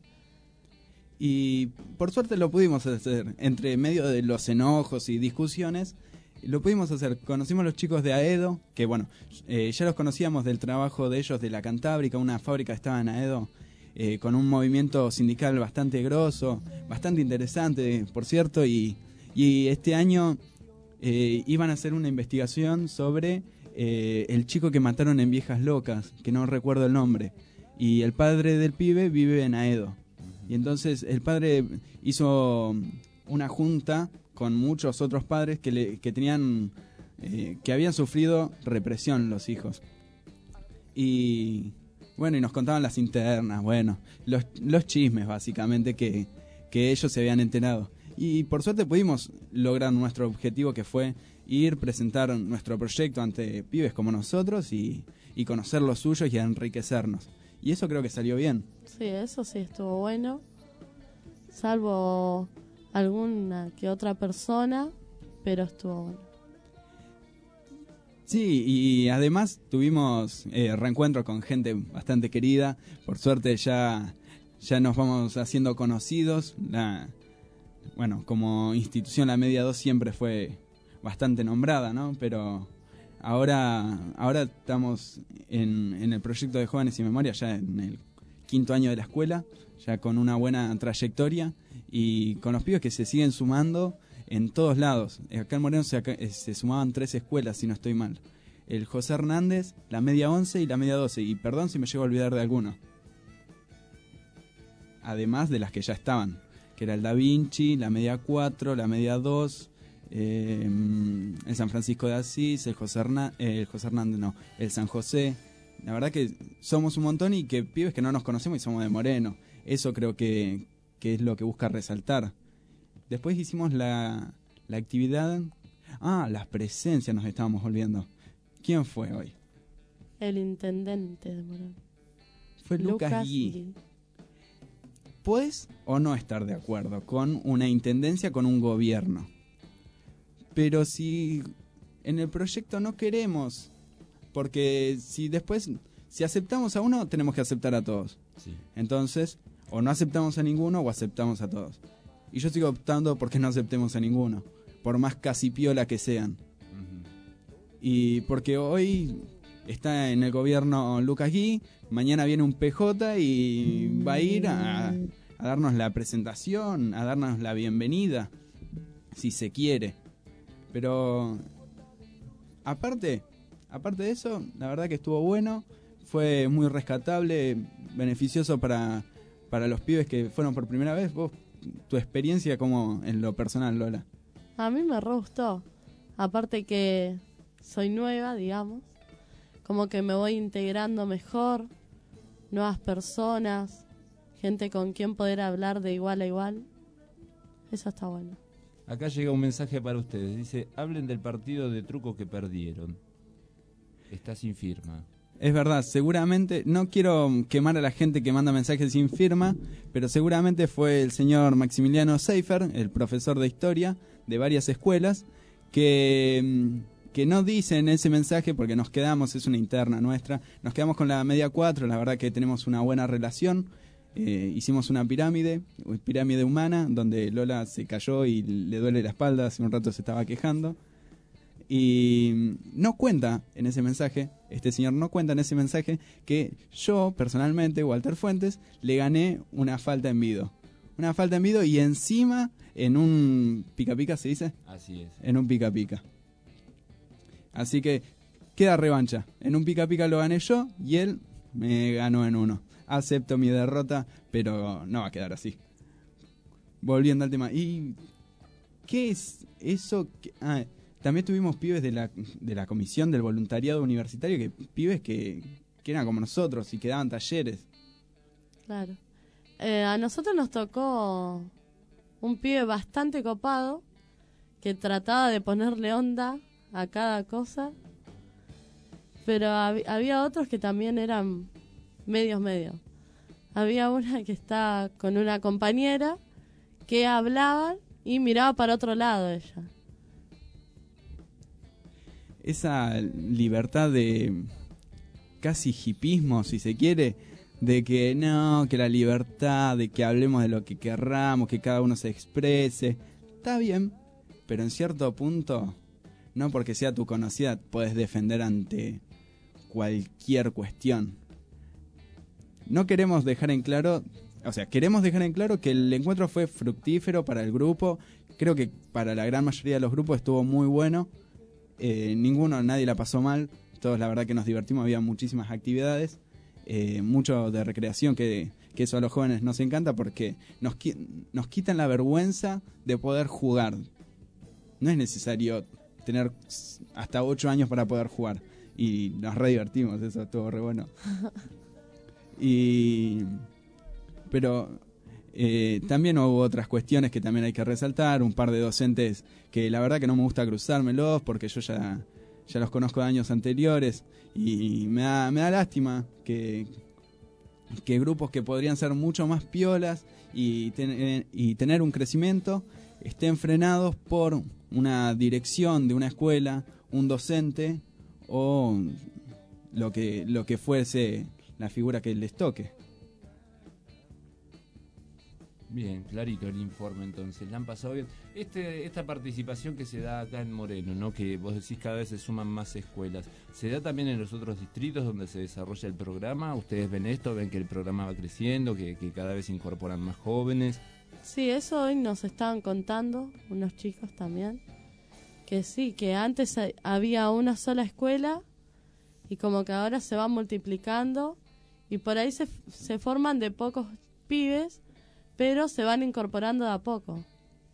Y por suerte lo pudimos hacer, entre medio de los enojos y discusiones, lo pudimos hacer. Conocimos a los chicos de Aedo, que bueno, eh, ya los conocíamos del trabajo de ellos de la Cantábrica, una fábrica que estaba en Aedo, eh, con un movimiento sindical bastante grosso, bastante interesante, por cierto, y, y este año eh, iban a hacer una investigación sobre eh, el chico que mataron en Viejas Locas, que no recuerdo el nombre, y el padre del pibe vive en Aedo. Y entonces el padre hizo una junta con muchos otros padres que, le, que tenían eh, que habían sufrido represión los hijos. Y bueno, y nos contaban las internas, bueno, los, los chismes básicamente que, que ellos se habían enterado. Y por suerte pudimos lograr nuestro objetivo, que fue ir, presentar nuestro proyecto ante pibes como nosotros y, y conocer los suyos y enriquecernos. Y eso creo que salió bien. Sí, eso sí estuvo bueno. Salvo alguna que otra persona, pero estuvo bueno. Sí, y además tuvimos eh, reencuentros con gente bastante querida. Por suerte ya, ya nos vamos haciendo conocidos. La, bueno, como institución la Media dos siempre fue bastante nombrada, ¿no? Pero ahora, ahora estamos en, en el proyecto de Jóvenes y Memoria, ya en el quinto año de la escuela, ya con una buena trayectoria y con los pibes que se siguen sumando en todos lados. Acá en Moreno se, acá, se sumaban tres escuelas, si no estoy mal. El José Hernández, la Media once y la Media doce. Y perdón si me llego a olvidar de alguno. Además de las que ya estaban, que era el Da Vinci, la Media cuatro, la Media dos, eh, el San Francisco de Asís, el José, Herna, eh, el José Hernández, no, el San José. La verdad que somos un montón y que pibes que no nos conocemos y somos de Moreno. Eso creo que, que es lo que busca resaltar. Después hicimos la, la actividad... Ah, las presencias nos estábamos olvidando. ¿Quién fue hoy? El intendente de Morón. Fue Lucas, Lucas Gui. Gui. ¿Puedes o no estar de acuerdo con una intendencia, con un gobierno? Pero si en el proyecto no queremos, porque si después, si aceptamos a uno, tenemos que aceptar a todos. Sí. Entonces, o no aceptamos a ninguno o aceptamos a todos. Y yo sigo optando porque no aceptemos a ninguno, por más casi piola que sean. Uh-huh. Y porque hoy está en el gobierno Lucas Gui, mañana viene un P J y va a ir a, a darnos la presentación, a darnos la bienvenida, si se quiere. Pero aparte, aparte de eso, la verdad que estuvo bueno, fue muy rescatable, beneficioso para, para los pibes que fueron por primera vez. Vos, tu experiencia como en lo personal, Lola. A mí me re gustó, aparte que soy nueva, digamos, como que me voy integrando mejor, nuevas personas, gente con quien poder hablar de igual a igual. Eso está bueno. Acá llega un mensaje para ustedes. Dice, hablen del partido de truco que perdieron. Está sin firma. Es verdad, seguramente, no quiero quemar a la gente que manda mensajes sin firma, pero seguramente fue el señor Maximiliano Seifer, el profesor de historia de varias escuelas, que... que no dicen ese mensaje porque nos quedamos, es una interna nuestra, nos quedamos con la media cuatro, la verdad que tenemos una buena relación, eh, hicimos una pirámide, pirámide humana, donde Lola se cayó y le duele la espalda, hace un rato se estaba quejando, y no cuenta en ese mensaje, este señor no cuenta en ese mensaje que yo, personalmente, Walter Fuentes, le gané una falta en vido, una falta en vido y encima en un pica pica, ¿se dice? Así es. En un pica pica. Así que queda revancha. En un pica pica lo gané yo y él me ganó en uno. Acepto mi derrota, pero no va a quedar así. Volviendo al tema. ¿Y qué es eso? Que, ah, también tuvimos pibes de la, de la comisión del voluntariado universitario, que pibes que, que eran como nosotros y que daban talleres. Claro. Eh, a nosotros nos tocó un pibe bastante copado que trataba de ponerle onda a cada cosa, pero hab- había otros que también eran medios medios. Había una que está con una compañera que hablaba y miraba para otro lado ella. Esa libertad de casi hipismo, si se quiere, de que no, que la libertad, de que hablemos de lo que querramos, que cada uno se exprese, está bien, pero en cierto punto, no porque sea tu conocida, puedes defender ante cualquier cuestión. No queremos dejar en claro, o sea, queremos dejar en claro que el encuentro fue fructífero para el grupo. Creo que para la gran mayoría de los grupos estuvo muy bueno. Eh, ninguno, nadie la pasó mal. Todos la verdad que nos divertimos, había muchísimas actividades. Eh, mucho de recreación, que, que eso a los jóvenes nos encanta porque nos, nos quitan la vergüenza de poder jugar. No es necesario tener hasta ocho años para poder jugar. Y nos re divertimos, eso estuvo re bueno. Y pero eh, también hubo otras cuestiones que también hay que resaltar, un par de docentes que la verdad que no me gusta cruzármelos porque yo ya, ya los conozco de años anteriores y me da, me da lástima que, que grupos que podrían ser mucho más piolas y, ten, y tener un crecimiento estén frenados por una dirección de una escuela, un docente o lo que, lo que fuese la figura que les toque. Bien, clarito el informe entonces, ¿la han pasado bien? Este, esta participación que se da acá en Moreno, ¿no? Que vos decís cada vez se suman más escuelas, ¿se da también en los otros distritos donde se desarrolla el programa? ¿Ustedes ven esto, ven que el programa va creciendo, que, que cada vez se incorporan más jóvenes? Sí, eso hoy nos estaban contando unos chicos también, que sí, que antes había una sola escuela y como que ahora se va multiplicando y por ahí se, se forman de pocos pibes, pero se van incorporando de a poco.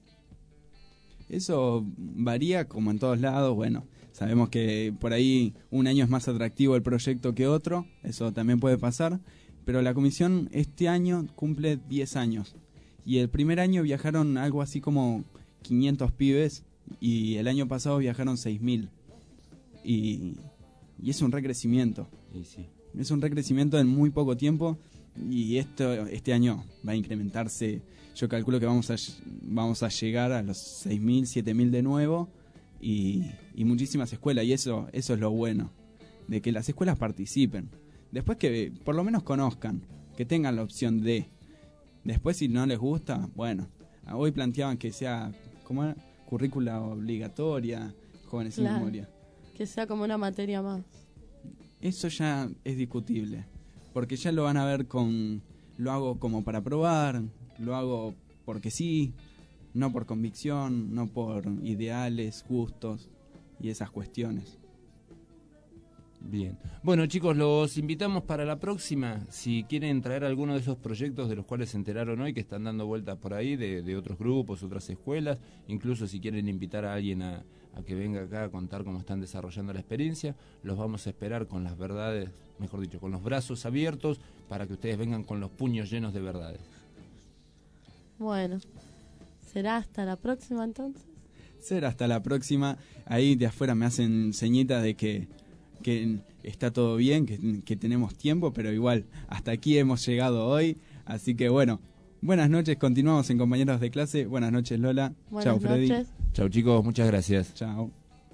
Eso varía como en todos lados. Bueno, sabemos que por ahí un año es más atractivo el proyecto que otro, eso también puede pasar, pero la comisión este año cumple diez años y el primer año viajaron algo así como quinientos pibes y el año pasado viajaron seis mil. Y, y es un recrecimiento. Sí, sí. Es un recrecimiento en muy poco tiempo y esto este año va a incrementarse. Yo calculo que vamos a, vamos a llegar a los seis mil, siete mil de nuevo y, y muchísimas escuelas. Y eso, eso es lo bueno, de que las escuelas participen. Después que por lo menos conozcan, que tengan la opción de. Después si no les gusta, bueno, hoy planteaban que sea como era, currícula obligatoria, Jóvenes Claro. sin Memoria. Que sea como una materia más. Eso ya es discutible, porque ya lo van a ver con, lo hago como para probar, lo hago porque sí, no por convicción, no por ideales, gustos y esas cuestiones. Bien. Bueno, chicos, los invitamos para la próxima. Si quieren traer alguno de esos proyectos de los cuales se enteraron hoy, que están dando vueltas por ahí, de, de otros grupos, otras escuelas, incluso si quieren invitar a alguien a, a que venga acá a contar cómo están desarrollando la experiencia, los vamos a esperar con las verdades, mejor dicho, con los brazos abiertos, para que ustedes vengan con los puños llenos de verdades. Bueno, ¿será hasta la próxima entonces? Será hasta la próxima. Ahí de afuera me hacen señitas de que que está todo bien, que, que tenemos tiempo, pero igual, hasta aquí hemos llegado hoy, así que bueno, buenas noches, continuamos en Compañeros de Clase. Buenas noches, Lola. Buenas Chao, Freddy. noches. Chao, chicos, muchas gracias. Chao.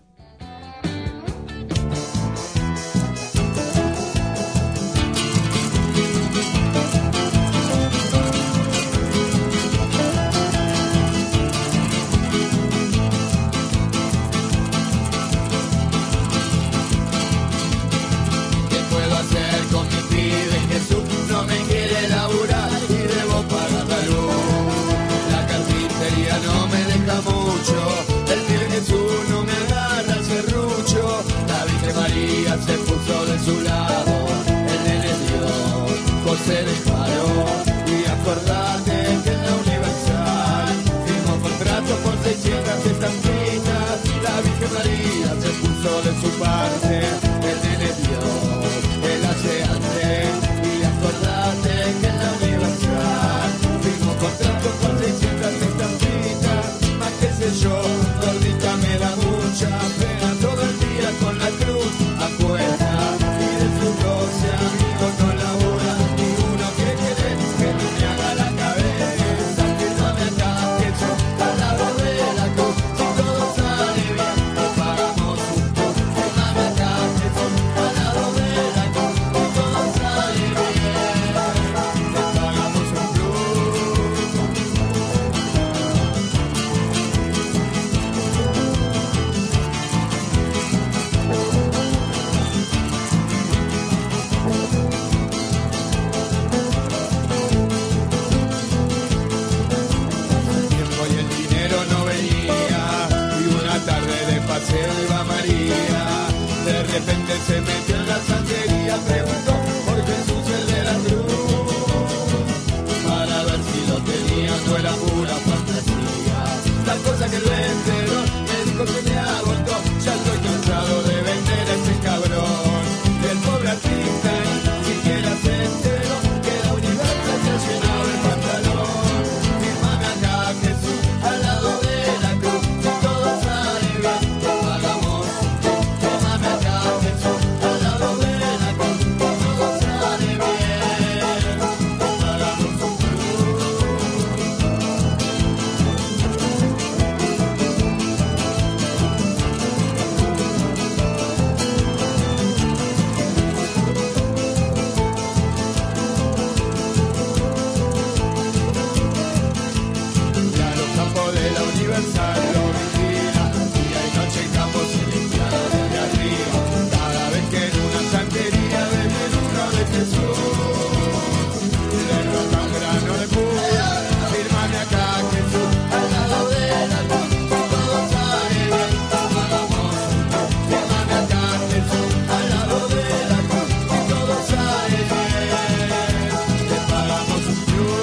¿Qué puedo hacer con mi pibe? Jesús no me quiere laburar y debo pagar la luz. La carpintería no me deja mucho, el pibe Jesús no me agarra el serrucho. La Virgen María se puso de su lado, el nene Dios José disparó. Y acordate que en la Universal firmó contrato por seiscientas estampitas. La Virgen María se puso de su parte, el nene Dios él hace antes. Y acordate que en la Universal firmó contrato por seiscientas estampitas. Más que sé yo, gordita me da mucha pena todo el día con la cruz a cuesta. Y de sus doce amigos no labura ni uno que quiere que no me haga la cabeza. Fírmame acá que yo al lado de la cruz, si todo sale bien, te pagamos un poco. Fírmame acá que yo al lado de la cruz, si todo sale bien, te pagamos un tiempo y el dinero no venía, y una tarde de paseo iba María. De repente se metió en la santería, preguntó por Jesús el de la cruz, para ver si lo tenía, no era pura fantasía. La cosa que lo enteró, me dijo que me agotó, ya estoy cansado de vender a este cabrón. El pobre artista ni siquiera se enteró que la Universal se ha llenado de pantalón. Fírmame acá Jesús al lado de la cruz, si todo sale bien, te pagamos. Fírmame acá Jesús al lado de la cruz, si todo sale bien, te pagamos un Ya los campos de la Universal lo vigilan, día y noche en campos se limpian desde arriba. Cada vez que en una santería venden uno de Jesús, le roca un grano de pura. Fírmame acá Jesús al lado de la cruz, si todo sale bien, te pagamos. Fírmame acá Jesús al lado de la cruz, si todo sale bien, te pagamos un plus.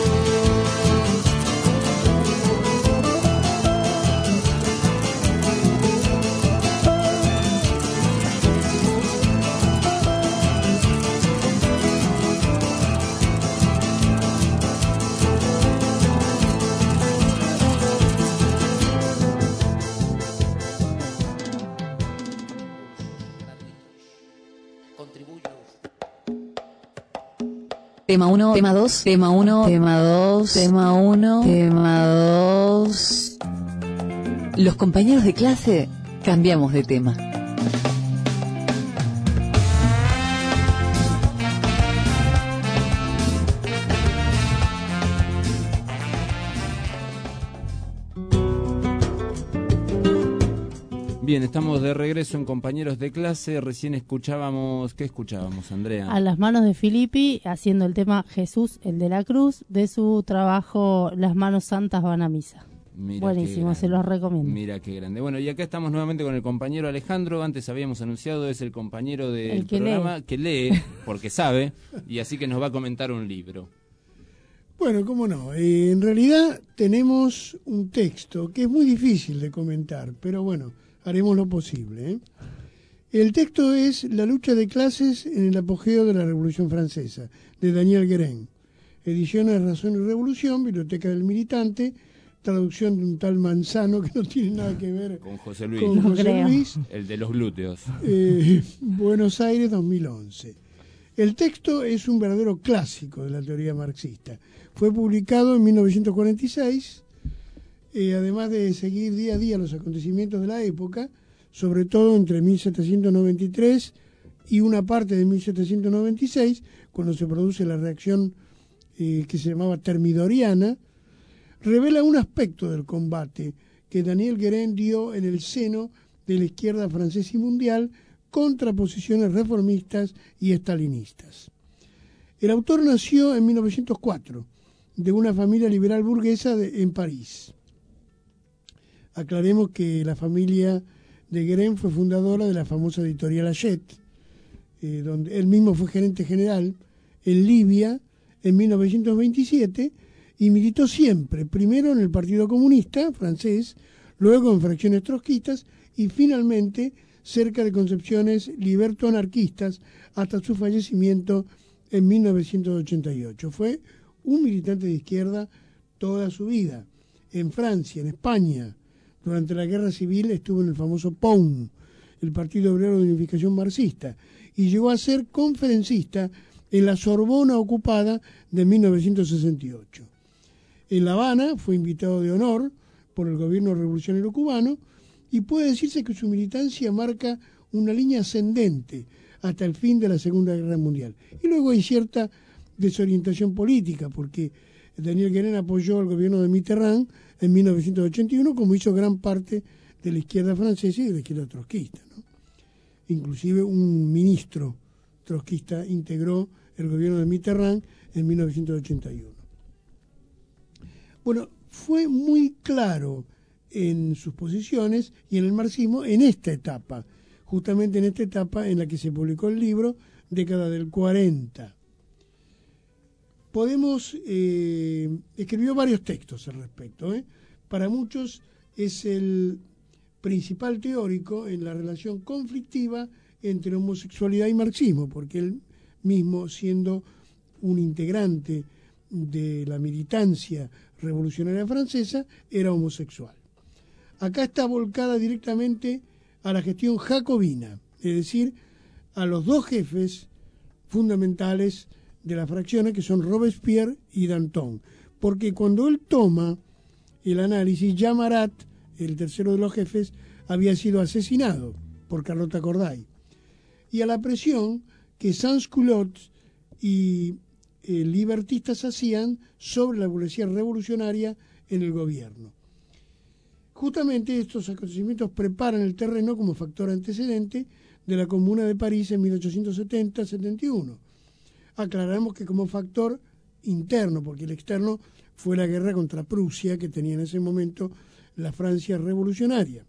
Tema uno, tema dos, tema uno, tema dos, tema uno, tema dos. Los compañeros de clase cambiamos de tema. Bien, estamos de regreso en Compañeros de Clase. Recién escuchábamos, ¿qué escuchábamos, Andrea? A las manos de Filippi, haciendo el tema Jesús, el de la cruz, de su trabajo Las manos santas van a misa. Mira Buenísimo, se los recomiendo. Mira qué grande. Bueno, y acá estamos nuevamente con el compañero Alejandro. Antes habíamos anunciado, es el compañero del El que programa lee. que lee, porque sabe, y así que nos va a comentar un libro. Bueno, cómo no. Eh, en realidad tenemos un texto que es muy difícil de comentar, pero bueno, haremos lo posible. ¿eh? El texto es La lucha de clases en el apogeo de la Revolución Francesa, de Daniel Guérin. Ediciones Razón y Revolución, Biblioteca del Militante, traducción de un tal Manzano que no tiene nada que ver Con José Luis. con No José creo. Luis. El de los glúteos. Eh, Buenos Aires, dos mil once. El texto es un verdadero clásico de la teoría marxista. Fue publicado en mil novecientos cuarenta y seis, eh, además de seguir día a día los acontecimientos de la época, sobre todo entre mil setecientos noventa y tres y una parte de mil setecientos noventa y seis, cuando se produce la reacción eh, que se llamaba termidoriana, revela un aspecto del combate que Daniel Guérin dio en el seno de la izquierda francesa y mundial contra posiciones reformistas y estalinistas. El autor nació en mil novecientos cuatro, de una familia liberal burguesa de, en París. Aclaremos que la familia de Guérin fue fundadora de la famosa editorial Hachette, eh, donde él mismo fue gerente general en Libia en mil novecientos veintisiete y militó siempre, primero en el Partido Comunista francés, luego en fracciones trotskistas y finalmente cerca de concepciones liberto-anarquistas hasta su fallecimiento en mil novecientos ochenta y ocho. Fue un militante de izquierda toda su vida. En Francia, en España, durante la Guerra Civil estuvo en el famoso P O U M, el Partido Obrero de Unificación Marxista, y llegó a ser conferencista en la Sorbona ocupada de mil novecientos sesenta y ocho. En La Habana fue invitado de honor por el gobierno revolucionario cubano y puede decirse que su militancia marca una línea ascendente hasta el fin de la Segunda Guerra Mundial. Y luego hay cierta desorientación política, porque Daniel Guérin apoyó al gobierno de Mitterrand en mil novecientos ochenta y uno, como hizo gran parte de la izquierda francesa y de la izquierda trotskista, ¿no? Inclusive un ministro trotskista integró el gobierno de Mitterrand en mil novecientos ochenta y uno. Bueno, fue muy claro en sus posiciones y en el marxismo en esta etapa, justamente en esta etapa en la que se publicó el libro, década del cuarenta. Podemos, eh, escribió varios textos al respecto, ¿eh? Para muchos es el principal teórico en la relación conflictiva entre homosexualidad y marxismo, porque él mismo, siendo un integrante de la militancia revolucionaria francesa, era homosexual. Acá está volcada directamente a la gestión jacobina, es decir, a los dos jefes fundamentales de las fracciones, que son Robespierre y Danton, porque cuando él toma el análisis, ya Marat, el tercero de los jefes, había sido asesinado por Carlota Corday, y a la presión que sans-culottes y eh, libertistas hacían sobre la burguesía revolucionaria en el gobierno. Justamente estos acontecimientos preparan el terreno como factor antecedente de la Comuna de París en mil ochocientos setenta setenta y uno. Aclaramos que como factor interno, porque el externo fue la guerra contra Prusia que tenía en ese momento la Francia revolucionaria.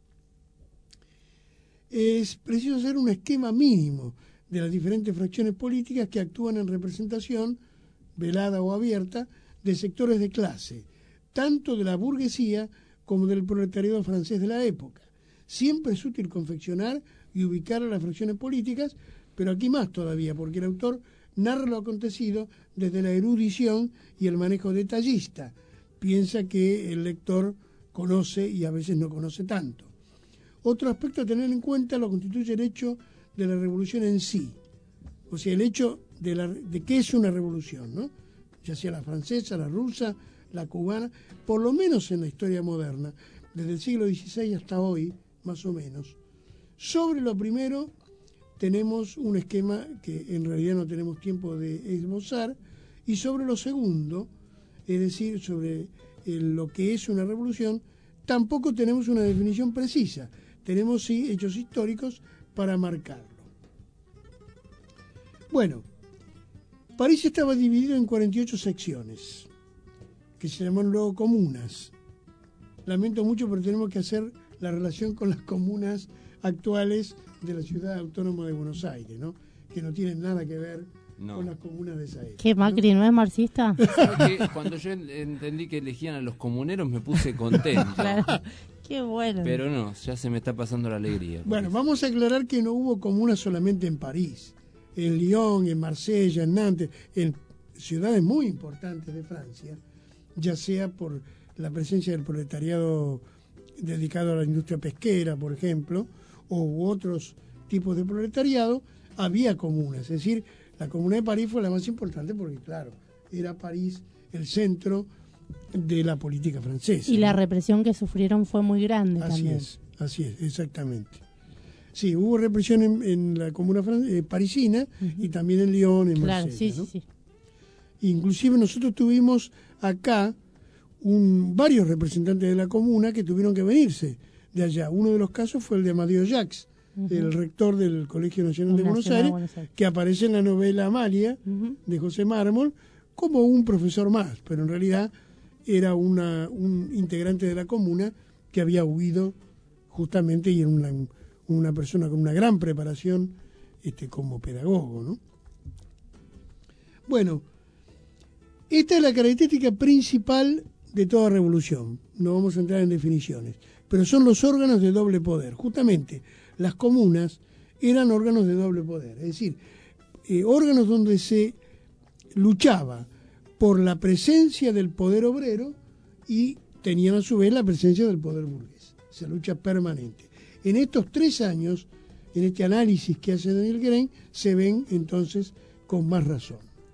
Es preciso hacer un esquema mínimo de las diferentes fracciones políticas que actúan en representación, velada o abierta, de sectores de clase, tanto de la burguesía como del proletariado francés de la época. Siempre es útil confeccionar y ubicar a las fracciones políticas, pero aquí más todavía, porque el autor narra lo acontecido desde la erudición y el manejo detallista. Piensa que el lector conoce y a veces no conoce tanto. Otro aspecto a tener en cuenta lo constituye el hecho de la revolución en sí, o sea, el hecho de, la, de qué es una revolución, ¿no? Ya sea la francesa, la rusa, la cubana, por lo menos en la historia moderna, desde el siglo dieciséis hasta hoy, más o menos. Sobre lo primero tenemos un esquema que en realidad no tenemos tiempo de esbozar, y sobre lo segundo, es decir, sobre el, lo que es una revolución, tampoco tenemos una definición precisa. Tenemos sí hechos históricos para marcarlo. Bueno, París estaba dividido en cuarenta y ocho secciones, que se llamaron luego comunas. Lamento mucho, pero tenemos que hacer la relación con las comunas actuales de la ciudad autónoma de Buenos Aires, ¿no? Que no tienen nada que ver no. con las comunas de esa época. ¿Qué, Macri no, no es marxista? Que cuando yo entendí que elegían a los comuneros me puse contento. Claro, qué bueno. Pero no, ya se me está pasando la alegría. Bueno, vamos a aclarar que no hubo comunas solamente en París, en Lyon, en Marsella, en Nantes, en ciudades muy importantes de Francia, ya sea por la presencia del proletariado dedicado a la industria pesquera, por ejemplo, u otros tipos de proletariado, había comunas. Es decir, la Comuna de París fue la más importante porque, claro, era París el centro de la política francesa. Y la represión que sufrieron fue muy grande así también. Así es, así es, exactamente. Sí, hubo represión en, en la Comuna eh, parisina uh-huh. y también en Lyon, en claro, Marsella. Sí, ¿no? sí, sí. Inclusive nosotros tuvimos acá un, varios representantes de la comuna que tuvieron que venirse de allá. Uno de los casos fue el de Amadeo Jacques, uh-huh. el rector del Colegio Nacional de Buenos Aires, Buenos Aires, que aparece en la novela Amalia, uh-huh. de José Mármol, como un profesor más, pero en realidad era una, un integrante de la comuna que había huido justamente y era una, una persona con una gran preparación este, como pedagogo, ¿no? Bueno, esta es la característica principal de toda revolución. No vamos a entrar en definiciones, pero son los órganos de doble poder. Justamente las comunas eran órganos de doble poder, es decir, eh, órganos donde se luchaba por la presencia del poder obrero y tenían a su vez la presencia del poder burgués. Esa lucha permanente. En estos tres años, en este análisis que hace Daniel Guérin, se ven entonces con más razón.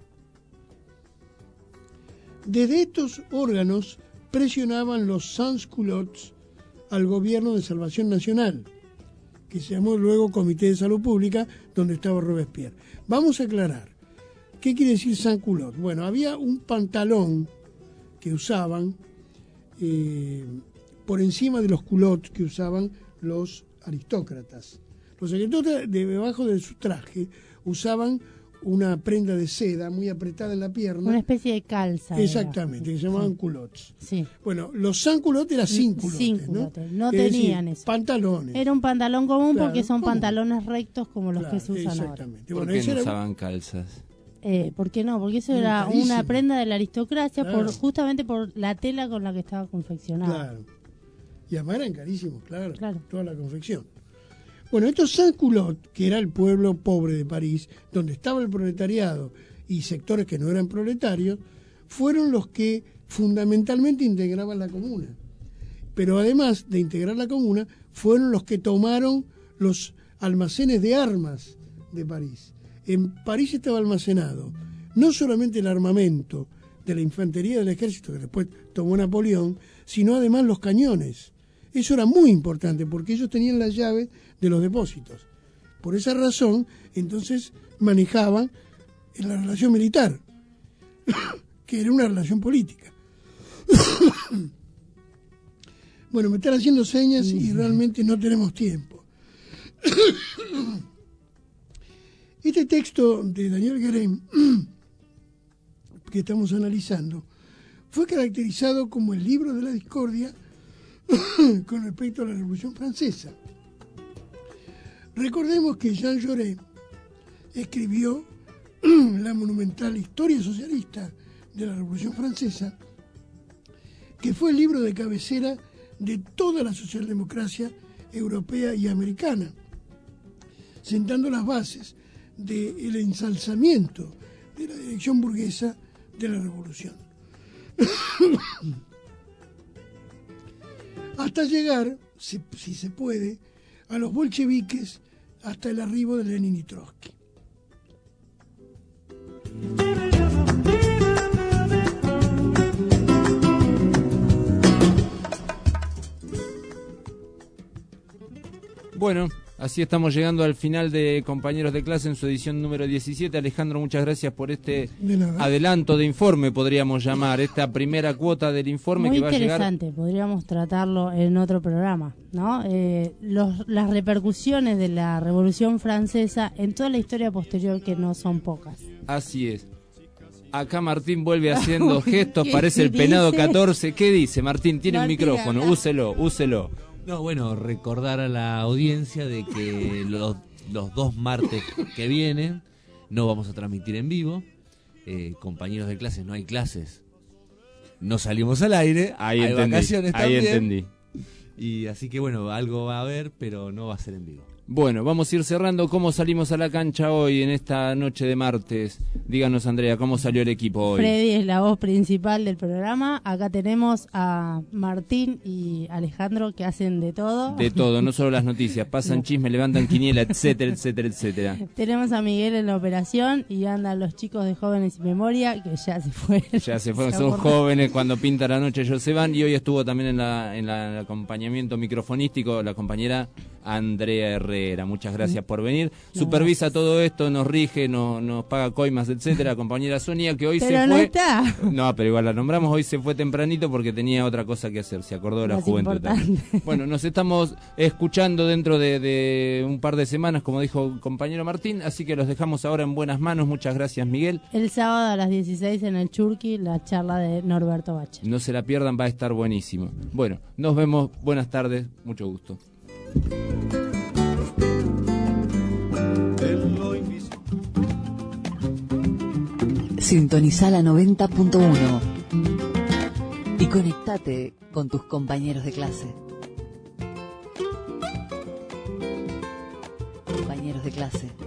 Desde estos órganos presionaban los sans-culottes al gobierno de Salvación Nacional, que se llamó luego Comité de Salud Pública, donde estaba Robespierre. Vamos a aclarar, ¿qué quiere decir sans-culotte? Bueno, había un pantalón que usaban eh, por encima de los culottes que usaban los aristócratas. Los aristócratas, debajo de su traje, usaban una prenda de seda muy apretada en la pierna. Una especie de calza. Exactamente, era. que se llamaban sí. culottes. Sí. Bueno, los sans-culottes eran sin culottes, sin ¿no? culottes. No, es tenían decir, eso. Pantalones. Era un pantalón común claro, porque son común. pantalones rectos como los claro, que se usan exactamente. ahora. ¿Por Bueno, qué no era... usaban calzas? Eh, ¿Por qué no? Porque eso Muy era carísimo. una prenda de la aristocracia Claro. por justamente por la tela con la que estaba confeccionada. Claro. Y además eran carísimos, claro, claro. toda la confección. Bueno, estos sans-culottes, que era el pueblo pobre de París, donde estaba el proletariado y sectores que no eran proletarios, fueron los que fundamentalmente integraban la comuna. Pero además de integrar la comuna, fueron los que tomaron los almacenes de armas de París. En París estaba almacenado no solamente el armamento de la infantería del ejército, que después tomó Napoleón, sino además los cañones. Eso era muy importante porque ellos tenían las llaves de los depósitos. Por esa razón, entonces manejaban la relación militar, que era una relación política. Bueno, me están haciendo señas y realmente no tenemos tiempo. Este texto de Daniel Guérin, que estamos analizando, fue caracterizado como el libro de la discordia con respecto a la Revolución Francesa. Recordemos que Jean Jaurès escribió la monumental Historia Socialista de la Revolución Francesa, que fue el libro de cabecera de toda la socialdemocracia europea y americana, sentando las bases del ensalzamiento de la dirección burguesa de la revolución. Hasta llegar, si, si se puede, a los bolcheviques hasta el arribo de Lenin y Trotsky. Bueno, así estamos llegando al final de Compañeros de Clase en su edición número diecisiete. Alejandro, muchas gracias por este adelanto de informe, podríamos llamar, esta primera cuota del informe Muy que va a llegar. Muy interesante, podríamos tratarlo en otro programa, ¿no? Eh, los, las repercusiones de la Revolución Francesa en toda la historia posterior, que no son pocas. Así es. Acá Martín vuelve haciendo gestos, parece el penado catorce. ¿Qué dice Martín? Tiene un micrófono, acá. úselo, úselo. No, bueno, recordar a la audiencia de que los, los dos martes que vienen no vamos a transmitir en vivo. Eh, compañeros de clases, no hay clases. No salimos al aire, ahí hay entendí, vacaciones ahí también. entendí. Y así que bueno, algo va a haber, pero no va a ser en vivo. Bueno, vamos a ir cerrando. ¿Cómo salimos a la cancha hoy en esta noche de martes? Díganos, Andrea, ¿cómo salió el equipo hoy? Freddy es la voz principal del programa. Acá tenemos a Martín y Alejandro, que hacen de todo. De todo, no solo las noticias. Pasan chismes, levantan quiniela, etcétera, etcétera, etcétera. Tenemos a Miguel en la operación y andan los chicos de Jóvenes y Memoria, que ya se fueron. Ya se fueron, son jóvenes, cuando pinta la noche ellos se van. Y hoy estuvo también en, la, en, la, en el acompañamiento microfonístico la compañera Andrea Herrera. Muchas gracias por venir. Supervisa todo esto, nos rige, nos, nos paga coimas, etcétera. Compañera Sonia, que hoy pero se no fue. Está. No, pero igual la nombramos. Hoy se fue tempranito porque tenía otra cosa que hacer. Se acordó de la Más juventud también. Bueno, nos estamos escuchando dentro de, de un par de semanas, como dijo el compañero Martín. Así que los dejamos ahora en buenas manos. Muchas gracias, Miguel. El sábado a las dieciséis en el Churqui, la charla de Norberto Bacha. No se la pierdan, va a estar buenísimo. Bueno, nos vemos. Buenas tardes. Mucho gusto. Sintoniza la noventa punto uno y conectate con tus compañeros de clase. Compañeros de clase.